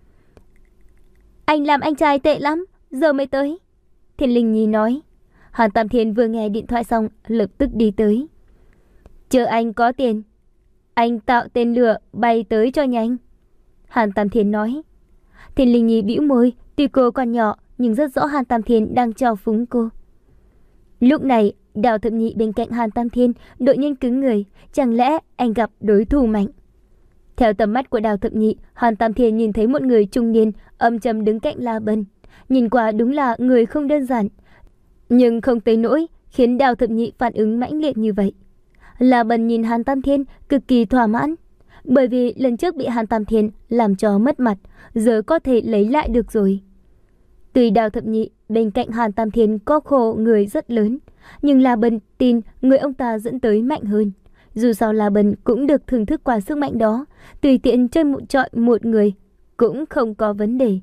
Anh làm anh trai tệ lắm, giờ mới tới, Thiên Linh Nhi nói. Hàn Tam Thiên vừa nghe điện thoại xong lập tức đi tới. Chờ anh có tiền, anh tạo tên lửa bay tới cho nhanh, Hàn Tam Thiên nói. Thiên Linh Nhi bĩu môi, tuy cô còn nhỏ nhưng rất rõ Hàn Tam Thiên đang trào phúng cô. Lúc này Đào Thập Nhị bên cạnh Hàn Tam Thiên đột nhiên cứng người, chẳng lẽ anh gặp đối thủ mạnh? Theo tầm mắt của Đào Thập Nhị, Hàn Tam Thiên nhìn thấy một người trung niên âm trầm đứng cạnh La Bân. Nhìn qua đúng là người không đơn giản, nhưng không tới nỗi khiến Đào Thập Nhị phản ứng mãnh liệt như vậy. La Bân nhìn Hàn Tam Thiên cực kỳ thỏa mãn, bởi vì lần trước bị Hàn Tam Thiên làm cho mất mặt, giờ có thể lấy lại được rồi. Tuy Đào Thập Nhị bên cạnh Hàn Tam Thiên có khổ người rất lớn, nhưng La Bân tin người ông ta dẫn tới mạnh hơn. Dù sao La Bân cũng được thưởng thức qua sức mạnh đó, tùy tiện chơi một trọi một người cũng không có vấn đề.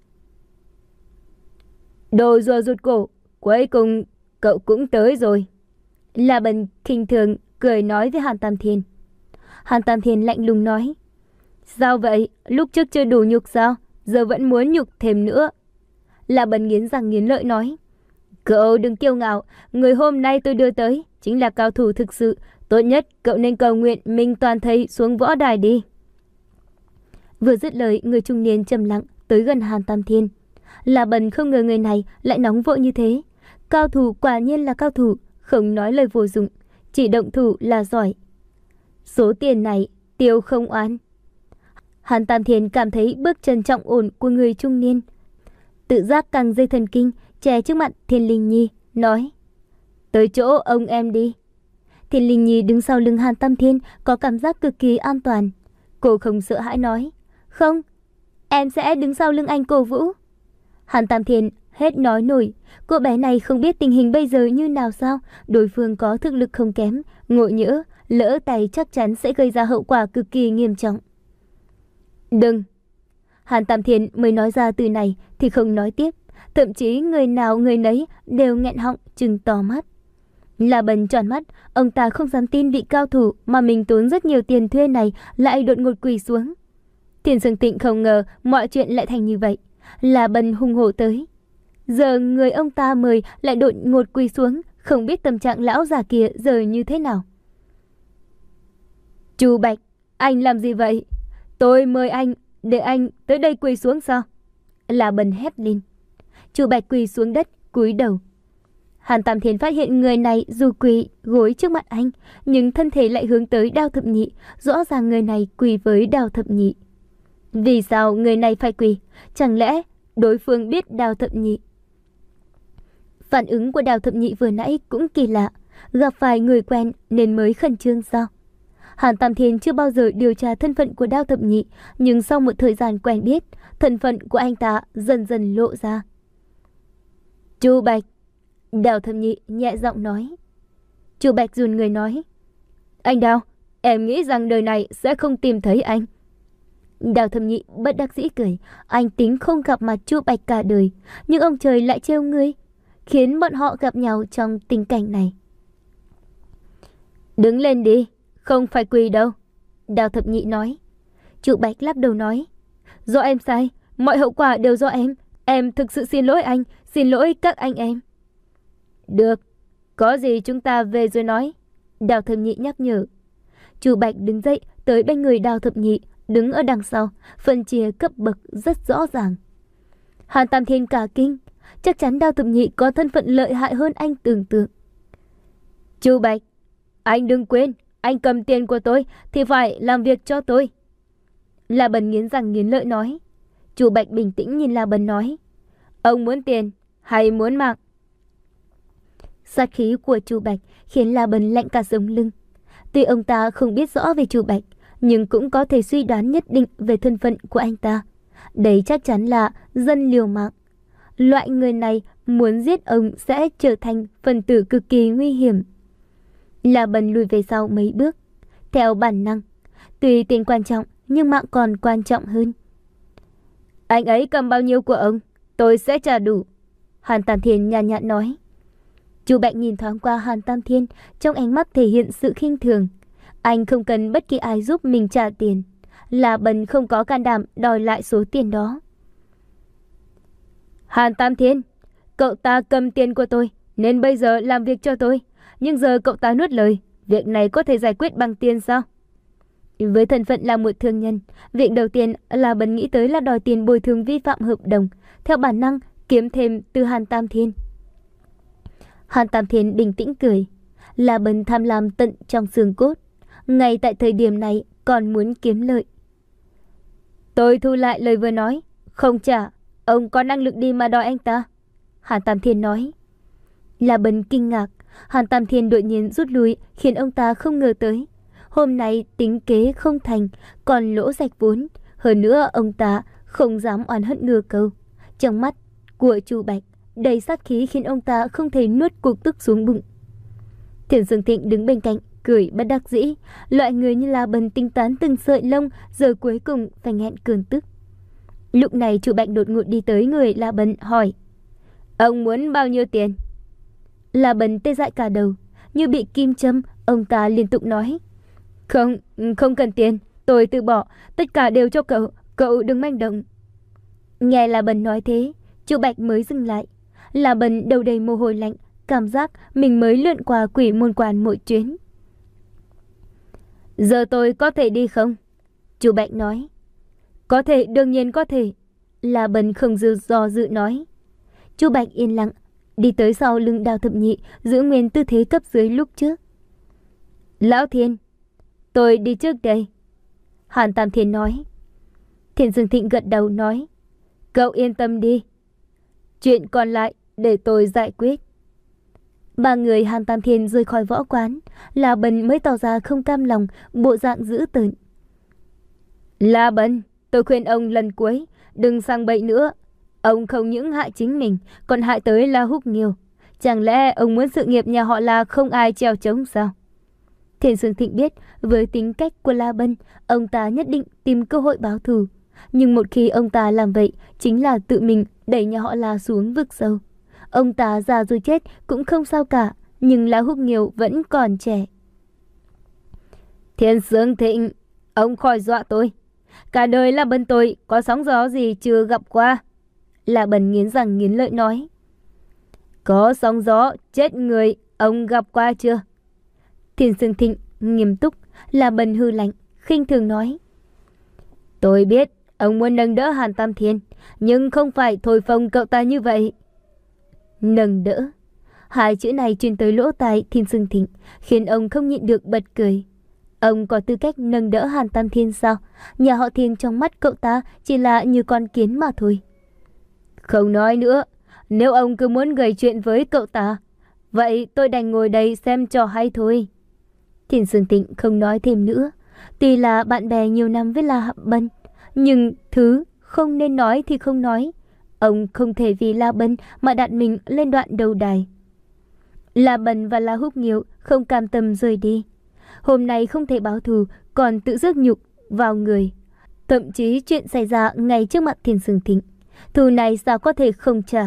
Đồ rùa rụt cổ, cuối cùng cậu cũng tới rồi, La Bân khinh thường cười nói với Hàn Tam Thiên. Hàn Tam Thiên lạnh lùng nói. Sao vậy, lúc trước chưa đủ nhục sao, giờ vẫn muốn nhục thêm nữa? La Bân nghiến răng nghiến lợi nói. Cậu đừng kiêu ngạo, người hôm nay tôi đưa tới chính là cao thủ thực sự. Tốt nhất cậu nên cầu nguyện mình toàn thây xuống võ đài đi. Vừa dứt lời, người trung niên trầm lặng tới gần Hàn Tam Thiên. La Bần không ngờ người này lại nóng vội như thế. Cao thủ quả nhiên là cao thủ, không nói lời vô dụng, chỉ động thủ là giỏi. Số tiền này tiêu không oán. Hàn Tam Thiên cảm thấy bước chân trọng ổn của người trung niên, tự giác càng dây thần kinh, che trước mặt Thiên Linh Nhi, nói: Tới chỗ ông em đi. Thiên Linh Nhi đứng sau lưng Hàn Tam Thiên, có cảm giác cực kỳ an toàn. Cô không sợ hãi nói: Không, em sẽ đứng sau lưng anh cổ vũ. Hàn Tam Thiên hết nói nổi, cô bé này không biết tình hình bây giờ như nào sao, đối phương có thực lực không kém, ngộ nhỡ lỡ tay chắc chắn sẽ gây ra hậu quả cực kỳ nghiêm trọng. Đừng. Hàn Tam Thiên mới nói ra từ này thì không nói tiếp, thậm chí người nào người nấy đều nghẹn họng trừng to mắt. La Bần tròn mắt, ông ta không dám tin vị cao thủ mà mình tốn rất nhiều tiền thuê này lại đột ngột quỳ xuống. Thiên Sương Tịnh không ngờ mọi chuyện lại thành như vậy. La Bần hung hổ tới, giờ người ông ta mời lại đột ngột quỳ xuống, không biết tâm trạng lão già kia giờ như thế nào. Chu Bạch, anh làm gì vậy? Tôi mời anh để anh tới đây quỳ xuống sao? La Bần hét lên. Chu Bạch quỳ xuống đất, cúi đầu. Hàn Tam Thiên phát hiện người này dù quỳ gối trước mặt anh, nhưng thân thể lại hướng tới Đao Thập Nhị, rõ ràng người này quỳ với Đao Thập Nhị. Vì sao người này phải quỳ? Chẳng lẽ đối phương biết Đao Thập Nhị? Phản ứng của Đao Thập Nhị vừa nãy cũng kỳ lạ, gặp phải người quen nên mới khẩn trương sao? Hàn Tam Thiên chưa bao giờ điều tra thân phận của Đao Thập Nhị, nhưng sau một thời gian quen biết, thân phận của anh ta dần dần lộ ra. Chu Bạch. Đao Thập Nhị nhẹ giọng nói. Chu Bạch run người nói: Anh Đao, em nghĩ rằng đời này sẽ không tìm thấy anh. Đao Thập Nhị bất đắc dĩ cười, anh tính không gặp mặt Chu Bạch cả đời, nhưng ông trời lại trêu ngươi, khiến bọn họ gặp nhau trong tình cảnh này. Đứng lên đi, không phải quỳ đâu. Đao Thập Nhị nói. Chu Bạch lắc đầu nói: Do em sai, mọi hậu quả đều do em. Em thực sự xin lỗi anh, xin lỗi các anh em. Được, có gì chúng ta về rồi nói. Đao Thập Nhị nhắc nhở. Chu Bạch đứng dậy tới bên người Đao Thập Nhị, đứng ở đằng sau, phân chia cấp bậc rất rõ ràng. Hàn Tam Thiên cả kinh, chắc chắn Đao Thập Nhị có thân phận lợi hại hơn anh tưởng tượng. Chu Bạch, anh đừng quên, anh cầm tiền của tôi thì phải làm việc cho tôi. La Bần nghiến răng nghiến lợi nói. Chu Bạch bình tĩnh nhìn La Bần nói: Ông muốn tiền hay muốn mạng? Sát khí của Chu Bạch khiến La Bần lạnh cả sống lưng. Tuy ông ta không biết rõ về Chu Bạch, nhưng cũng có thể suy đoán nhất định về thân phận của anh ta. Đấy chắc chắn là dân liều mạng. Loại người này muốn giết ông sẽ trở thành phần tử cực kỳ nguy hiểm. La Bần lùi về sau mấy bước, theo bản năng. Tuy tiền quan trọng, nhưng mạng còn quan trọng hơn. Anh ấy cầm bao nhiêu của ông, tôi sẽ trả đủ. Hàn Tam Thiên nhàn nhạt nói. Chu Bạch nhìn thoáng qua Hàn Tam Thiên, trong ánh mắt thể hiện sự khinh thường. Anh không cần bất kỳ ai giúp mình trả tiền. La Bần không có can đảm đòi lại số tiền đó. Hàn Tam Thiên, cậu ta cầm tiền của tôi nên bây giờ làm việc cho tôi. Nhưng giờ cậu ta nuốt lời, việc này có thể giải quyết bằng tiền sao? Với thân phận là một thương nhân, việc đầu tiên La Bần nghĩ tới là đòi tiền bồi thường vi phạm hợp đồng, theo bản năng kiếm thêm từ Hàn Tam Thiên. Hàn Tam Thiên bình tĩnh cười. La Bần tham lam tận trong xương cốt, ngay tại thời điểm này còn muốn kiếm lợi. Tôi thu lại lời vừa nói, không trả, ông có năng lực đi mà đòi anh ta. Hàn Tam Thiên nói. La Bần kinh ngạc, Hàn Tam Thiên đột nhiên rút lui khiến ông ta không ngờ tới. Hôm nay tính kế không thành, còn lỗ rạch vốn. Hơn nữa ông ta không dám oán hận nửa câu. Trong mắt của Chu Bạch đầy sát khí khiến ông ta không thể nuốt cục tức xuống bụng. Thiền Sương Thịnh đứng bên cạnh, cười bất đắc dĩ. Loại người như La Bần tính toán từng sợi lông, giờ cuối cùng phải nghẹn cơn tức. Lúc này Chu Bạch đột ngột đi tới người La Bần hỏi: Ông muốn bao nhiêu tiền? La Bần tê dại cả đầu, như bị kim châm. Ông ta liên tục nói: Không, không cần tiền, tôi từ bỏ, tất cả đều cho cậu, cậu đừng manh động. Nghe La Bần nói thế, Chu Bạch mới dừng lại. La Bân đầu đầy mồ hôi lạnh, cảm giác mình mới lượn qua Quỷ Môn Quan một chuyến. Giờ tôi có thể đi không? Chu Bạch nói. Có thể, đương nhiên có thể. La Bân không dư do dự nói. Chu Bạch yên lặng, đi tới sau lưng Đào Thập Nhị, giữ nguyên tư thế cấp dưới lúc trước. Lão Thiên, tôi đi trước đây. Hàn Tam Thiên nói. Thiên Dương Thịnh gật đầu nói. Cậu yên tâm đi. Chuyện còn lại để tôi giải quyết. Ba người Hàn Tam Thiên rời khỏi võ quán, La Bân mới tỏ ra không cam lòng, bộ dạng dữ tợn. La Bân, tôi khuyên ông lần cuối, đừng sang bậy nữa. Ông không những hại chính mình, còn hại tới La Húc Nghiêu. Chẳng lẽ ông muốn sự nghiệp nhà họ La không ai treo chống sao? Thiên Dương Thịnh biết, với tính cách của La Bân, ông ta nhất định tìm cơ hội báo thù. Nhưng một khi ông ta làm vậy, chính là tự mình đẩy nhà họ La xuống vực sâu. Ông ta già rồi chết cũng không sao cả, nhưng La Húc Nghiêu vẫn còn trẻ. Thiên Dương Thịnh, ông khỏi dọa tôi. Cả đời La Bân tôi có sóng gió gì chưa gặp qua. La Bân nghiến răng nghiến lợi nói. Có sóng gió chết người ông gặp qua chưa? Thiên Dương Thịnh nghiêm túc. La Bân hư lạnh, khinh thường nói. Tôi biết ông muốn nâng đỡ Hàn Tam Thiên, nhưng không phải thổi phồng cậu ta như vậy. Nâng đỡ. Hai chữ này truyền tới lỗ tai Thiên Dương Thịnh, khiến ông không nhịn được bật cười. Ông có tư cách nâng đỡ Hàn Tam Thiên sao? Nhà họ Thiên trong mắt cậu ta chỉ là như con kiến mà thôi. Không nói nữa, nếu ông cứ muốn gây chuyện với cậu ta, vậy tôi đành ngồi đây xem trò hay thôi. Thiên Dương Thịnh không nói thêm nữa. Tuy là bạn bè nhiều năm với La Bân, nhưng thứ không nên nói thì không nói. Ông không thể vì La Bân mà đặt mình lên đoạn đầu đài. La Bân và La Húc Nghiêu không cam tâm rời đi. Hôm nay không thể báo thù, còn tự rước nhục vào người. Thậm chí chuyện xảy ra ngay trước mặt Thiên Dương Thịnh. Thù này sao có thể không trả?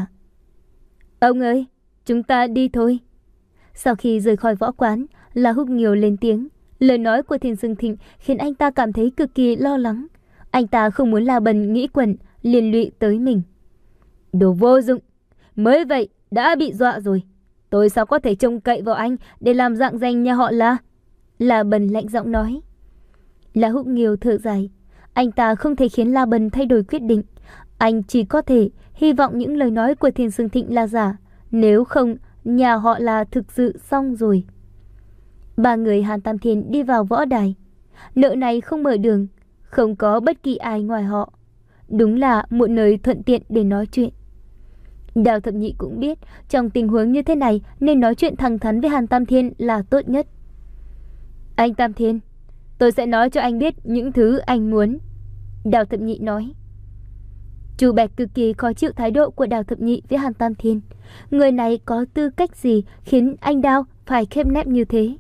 Ông ơi, chúng ta đi thôi. Sau khi rời khỏi võ quán, La Húc Nghiêu lên tiếng. Lời nói của Thiên Dương Thịnh khiến anh ta cảm thấy cực kỳ lo lắng. Anh ta không muốn La Bân nghĩ quẩn, liên lụy tới mình. Đồ vô dụng, mới vậy đã bị dọa rồi. Tôi sao có thể trông cậy vào anh để làm rạng danh nhà họ La? La Bân lạnh giọng nói. La Húc Nghiêu thở dài. Anh ta không thể khiến La Bân thay đổi quyết định. Anh chỉ có thể hy vọng những lời nói của Thiên Dương Thịnh là giả. Nếu không, nhà họ La thực sự xong rồi. Ba người Hàn Tam Thiên đi vào võ đài. Nợ này không mở đường, không có bất kỳ ai ngoài họ. Đúng là một nơi thuận tiện để nói chuyện. Đào Thập Nhị cũng biết trong tình huống như thế này nên nói chuyện thẳng thắn với Hàn Tam Thiên là tốt nhất. Anh Tam Thiên, tôi sẽ nói cho anh biết những thứ anh muốn. Đào Thập Nhị nói. Chu Bạch cực kỳ khó chịu thái độ của Đào Thập Nhị với Hàn Tam Thiên. Người này có tư cách gì khiến anh Đào phải khép nép như thế?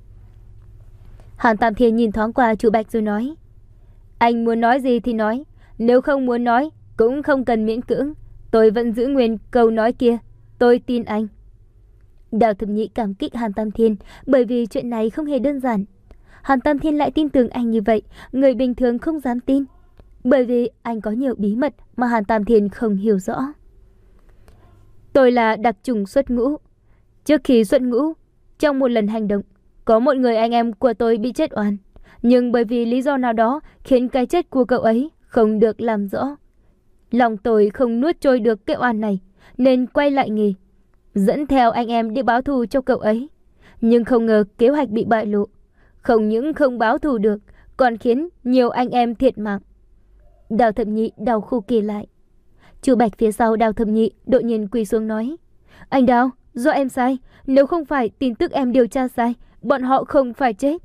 Hàn Tam Thiên nhìn thoáng qua Chu Bạch rồi nói. Anh muốn nói gì thì nói, nếu không muốn nói cũng không cần miễn cưỡng. Tôi vẫn giữ nguyên câu nói kia, tôi tin anh. Đào Thập Nhị cảm kích Hàn Tam Thiên, bởi vì chuyện này không hề đơn giản. Hàn Tam Thiên lại tin tưởng anh như vậy, người bình thường không dám tin. Bởi vì anh có nhiều bí mật mà Hàn Tam Thiên không hiểu rõ. Tôi là đặc chủng xuất ngũ. Trước khi xuất ngũ, trong một lần hành động, có một người anh em của tôi bị chết oan. Nhưng bởi vì lý do nào đó khiến cái chết của cậu ấy không được làm rõ. Lòng tôi không nuốt trôi được cái oan này, nên quay lại nghề, dẫn theo anh em đi báo thù cho cậu ấy. Nhưng không ngờ kế hoạch bị bại lộ. Không những không báo thù được, còn khiến nhiều anh em thiệt mạng. Đào Thập Nhị đau khổ kể lại. Chu Bạch phía sau Đào Thập Nhị đột nhiên quỳ xuống nói. Anh Đào, do em sai. Nếu không phải tin tức em điều tra sai, bọn họ không phải chết.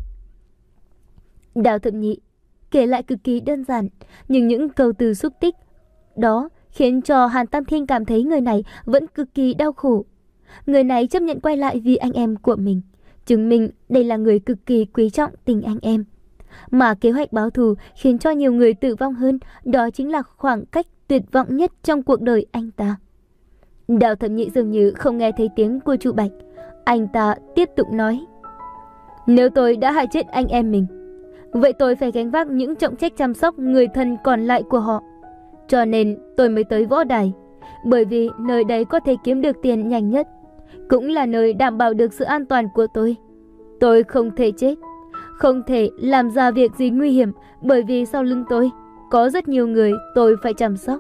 Đào Thập Nhị kể lại cực kỳ đơn giản, nhưng những câu từ xúc tích đó khiến cho Hàn Tam Thiên cảm thấy người này vẫn cực kỳ đau khổ. Người này chấp nhận quay lại vì anh em của mình, chứng minh đây là người cực kỳ quý trọng tình anh em. Mà kế hoạch báo thù khiến cho nhiều người tử vong hơn, đó chính là khoảng cách tuyệt vọng nhất trong cuộc đời anh ta. Đào Thập Nhị dường như không nghe thấy tiếng của Chu Bạch. Anh ta tiếp tục nói. Nếu tôi đã hại chết anh em mình, vậy tôi phải gánh vác những trọng trách chăm sóc người thân còn lại của họ. Cho nên tôi mới tới võ đài. bởi vì nơi đấy có thể kiếm được tiền nhanh nhất, cũng là nơi đảm bảo được sự an toàn của tôi. Tôi không thể chết, không thể làm ra việc gì nguy hiểm, bởi vì sau lưng tôi có rất nhiều người tôi phải chăm sóc.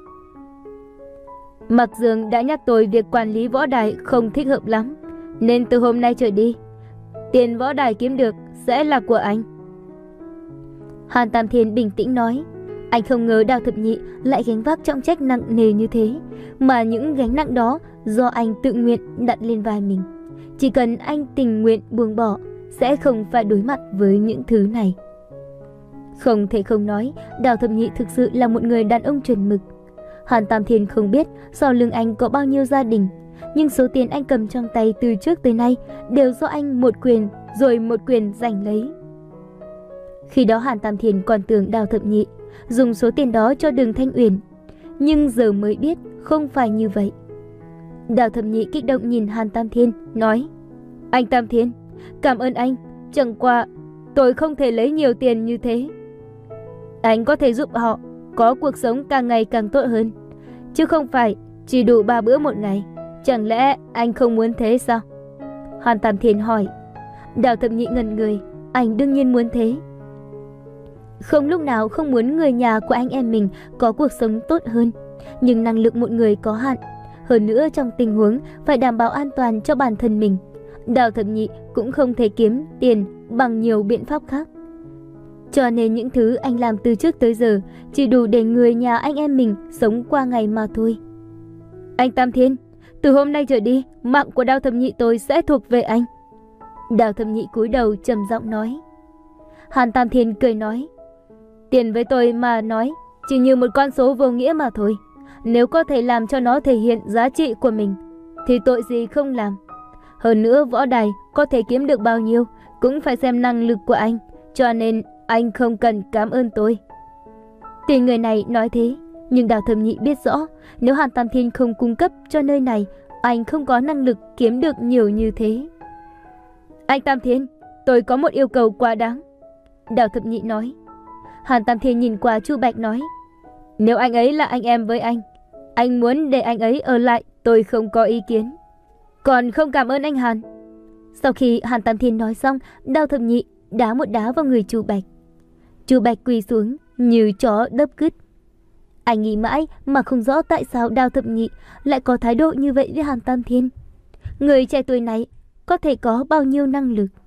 Mạc Dương đã nhắc tôi việc quản lý võ đài không thích hợp lắm, nên từ hôm nay trở đi, tiền võ đài kiếm được sẽ là của anh. Hàn Tam Thiên bình tĩnh nói. Anh không ngờ Đào Thập Nhị lại gánh vác trọng trách nặng nề như thế, mà những gánh nặng đó do anh tự nguyện đặt lên vai mình. Chỉ cần anh tình nguyện buông bỏ, sẽ không phải đối mặt với những thứ này. Không thể không nói, Đào Thập Nhị thực sự là một người đàn ông chuẩn mực. Hàn Tam Thiên không biết sau lưng anh có bao nhiêu gia đình, nhưng số tiền anh cầm trong tay từ trước tới nay đều do anh một quyền rồi một quyền giành lấy. Khi đó Hàn Tam Thiên còn tưởng Đào Thập Nhị dùng số tiền đó cho Đường Thanh Uyển, nhưng giờ mới biết không phải như vậy. Đào Thập Nhị kích động nhìn Hàn Tam Thiên, nói: Anh Tam Thiên, cảm ơn anh, chẳng qua tôi không thể lấy nhiều tiền như thế. Anh có thể giúp họ có cuộc sống càng ngày càng tốt hơn, chứ không phải chỉ đủ ba bữa một ngày. Chẳng lẽ anh không muốn thế sao? Hàn Tam Thiên hỏi. Đào Thập Nhị ngẩn người, anh đương nhiên muốn thế. Không lúc nào không muốn người nhà của anh em mình có cuộc sống tốt hơn, nhưng năng lực một người có hạn, hơn nữa trong tình huống phải đảm bảo an toàn cho bản thân mình, Đào Thập Nhị cũng không thể kiếm tiền bằng nhiều biện pháp khác. Cho nên những thứ anh làm từ trước tới giờ chỉ đủ để người nhà anh em mình sống qua ngày mà thôi. Anh Tam Thiên, từ hôm nay trở đi, mạng của Đào Thập Nhị tôi sẽ thuộc về anh. Đào Thập Nhị cúi đầu trầm giọng nói. Hàn Tam Thiên cười nói: Tiền với tôi mà nói chỉ như một con số vô nghĩa mà thôi. Nếu có thể làm cho nó thể hiện giá trị của mình thì tội gì không làm. Hơn nữa võ đài có thể kiếm được bao nhiêu cũng phải xem năng lực của anh, cho nên anh không cần cảm ơn tôi. Tuy người này nói thế, nhưng Đào Thập Nhị biết rõ nếu Hàn Tam Thiên không cung cấp cho nơi này, anh không có năng lực kiếm được nhiều như thế. Anh Tam Thiên, tôi có một yêu cầu quá đáng. Đào Thập Nhị nói. Hàn Tam Thiên nhìn qua Chu Bạch nói: Nếu anh ấy là anh em với anh, anh muốn để anh ấy ở lại, tôi không có ý kiến. Còn không cảm ơn anh Hàn. Sau khi Hàn Tam Thiên nói xong, Đào Thập Nhị đá một đá vào người Chu Bạch. Chu Bạch quỳ xuống như chó đớp cứt. Anh nghĩ mãi mà không rõ tại sao Đào Thập Nhị lại có thái độ như vậy với Hàn Tam Thiên. Người trẻ tuổi này có thể có bao nhiêu năng lực.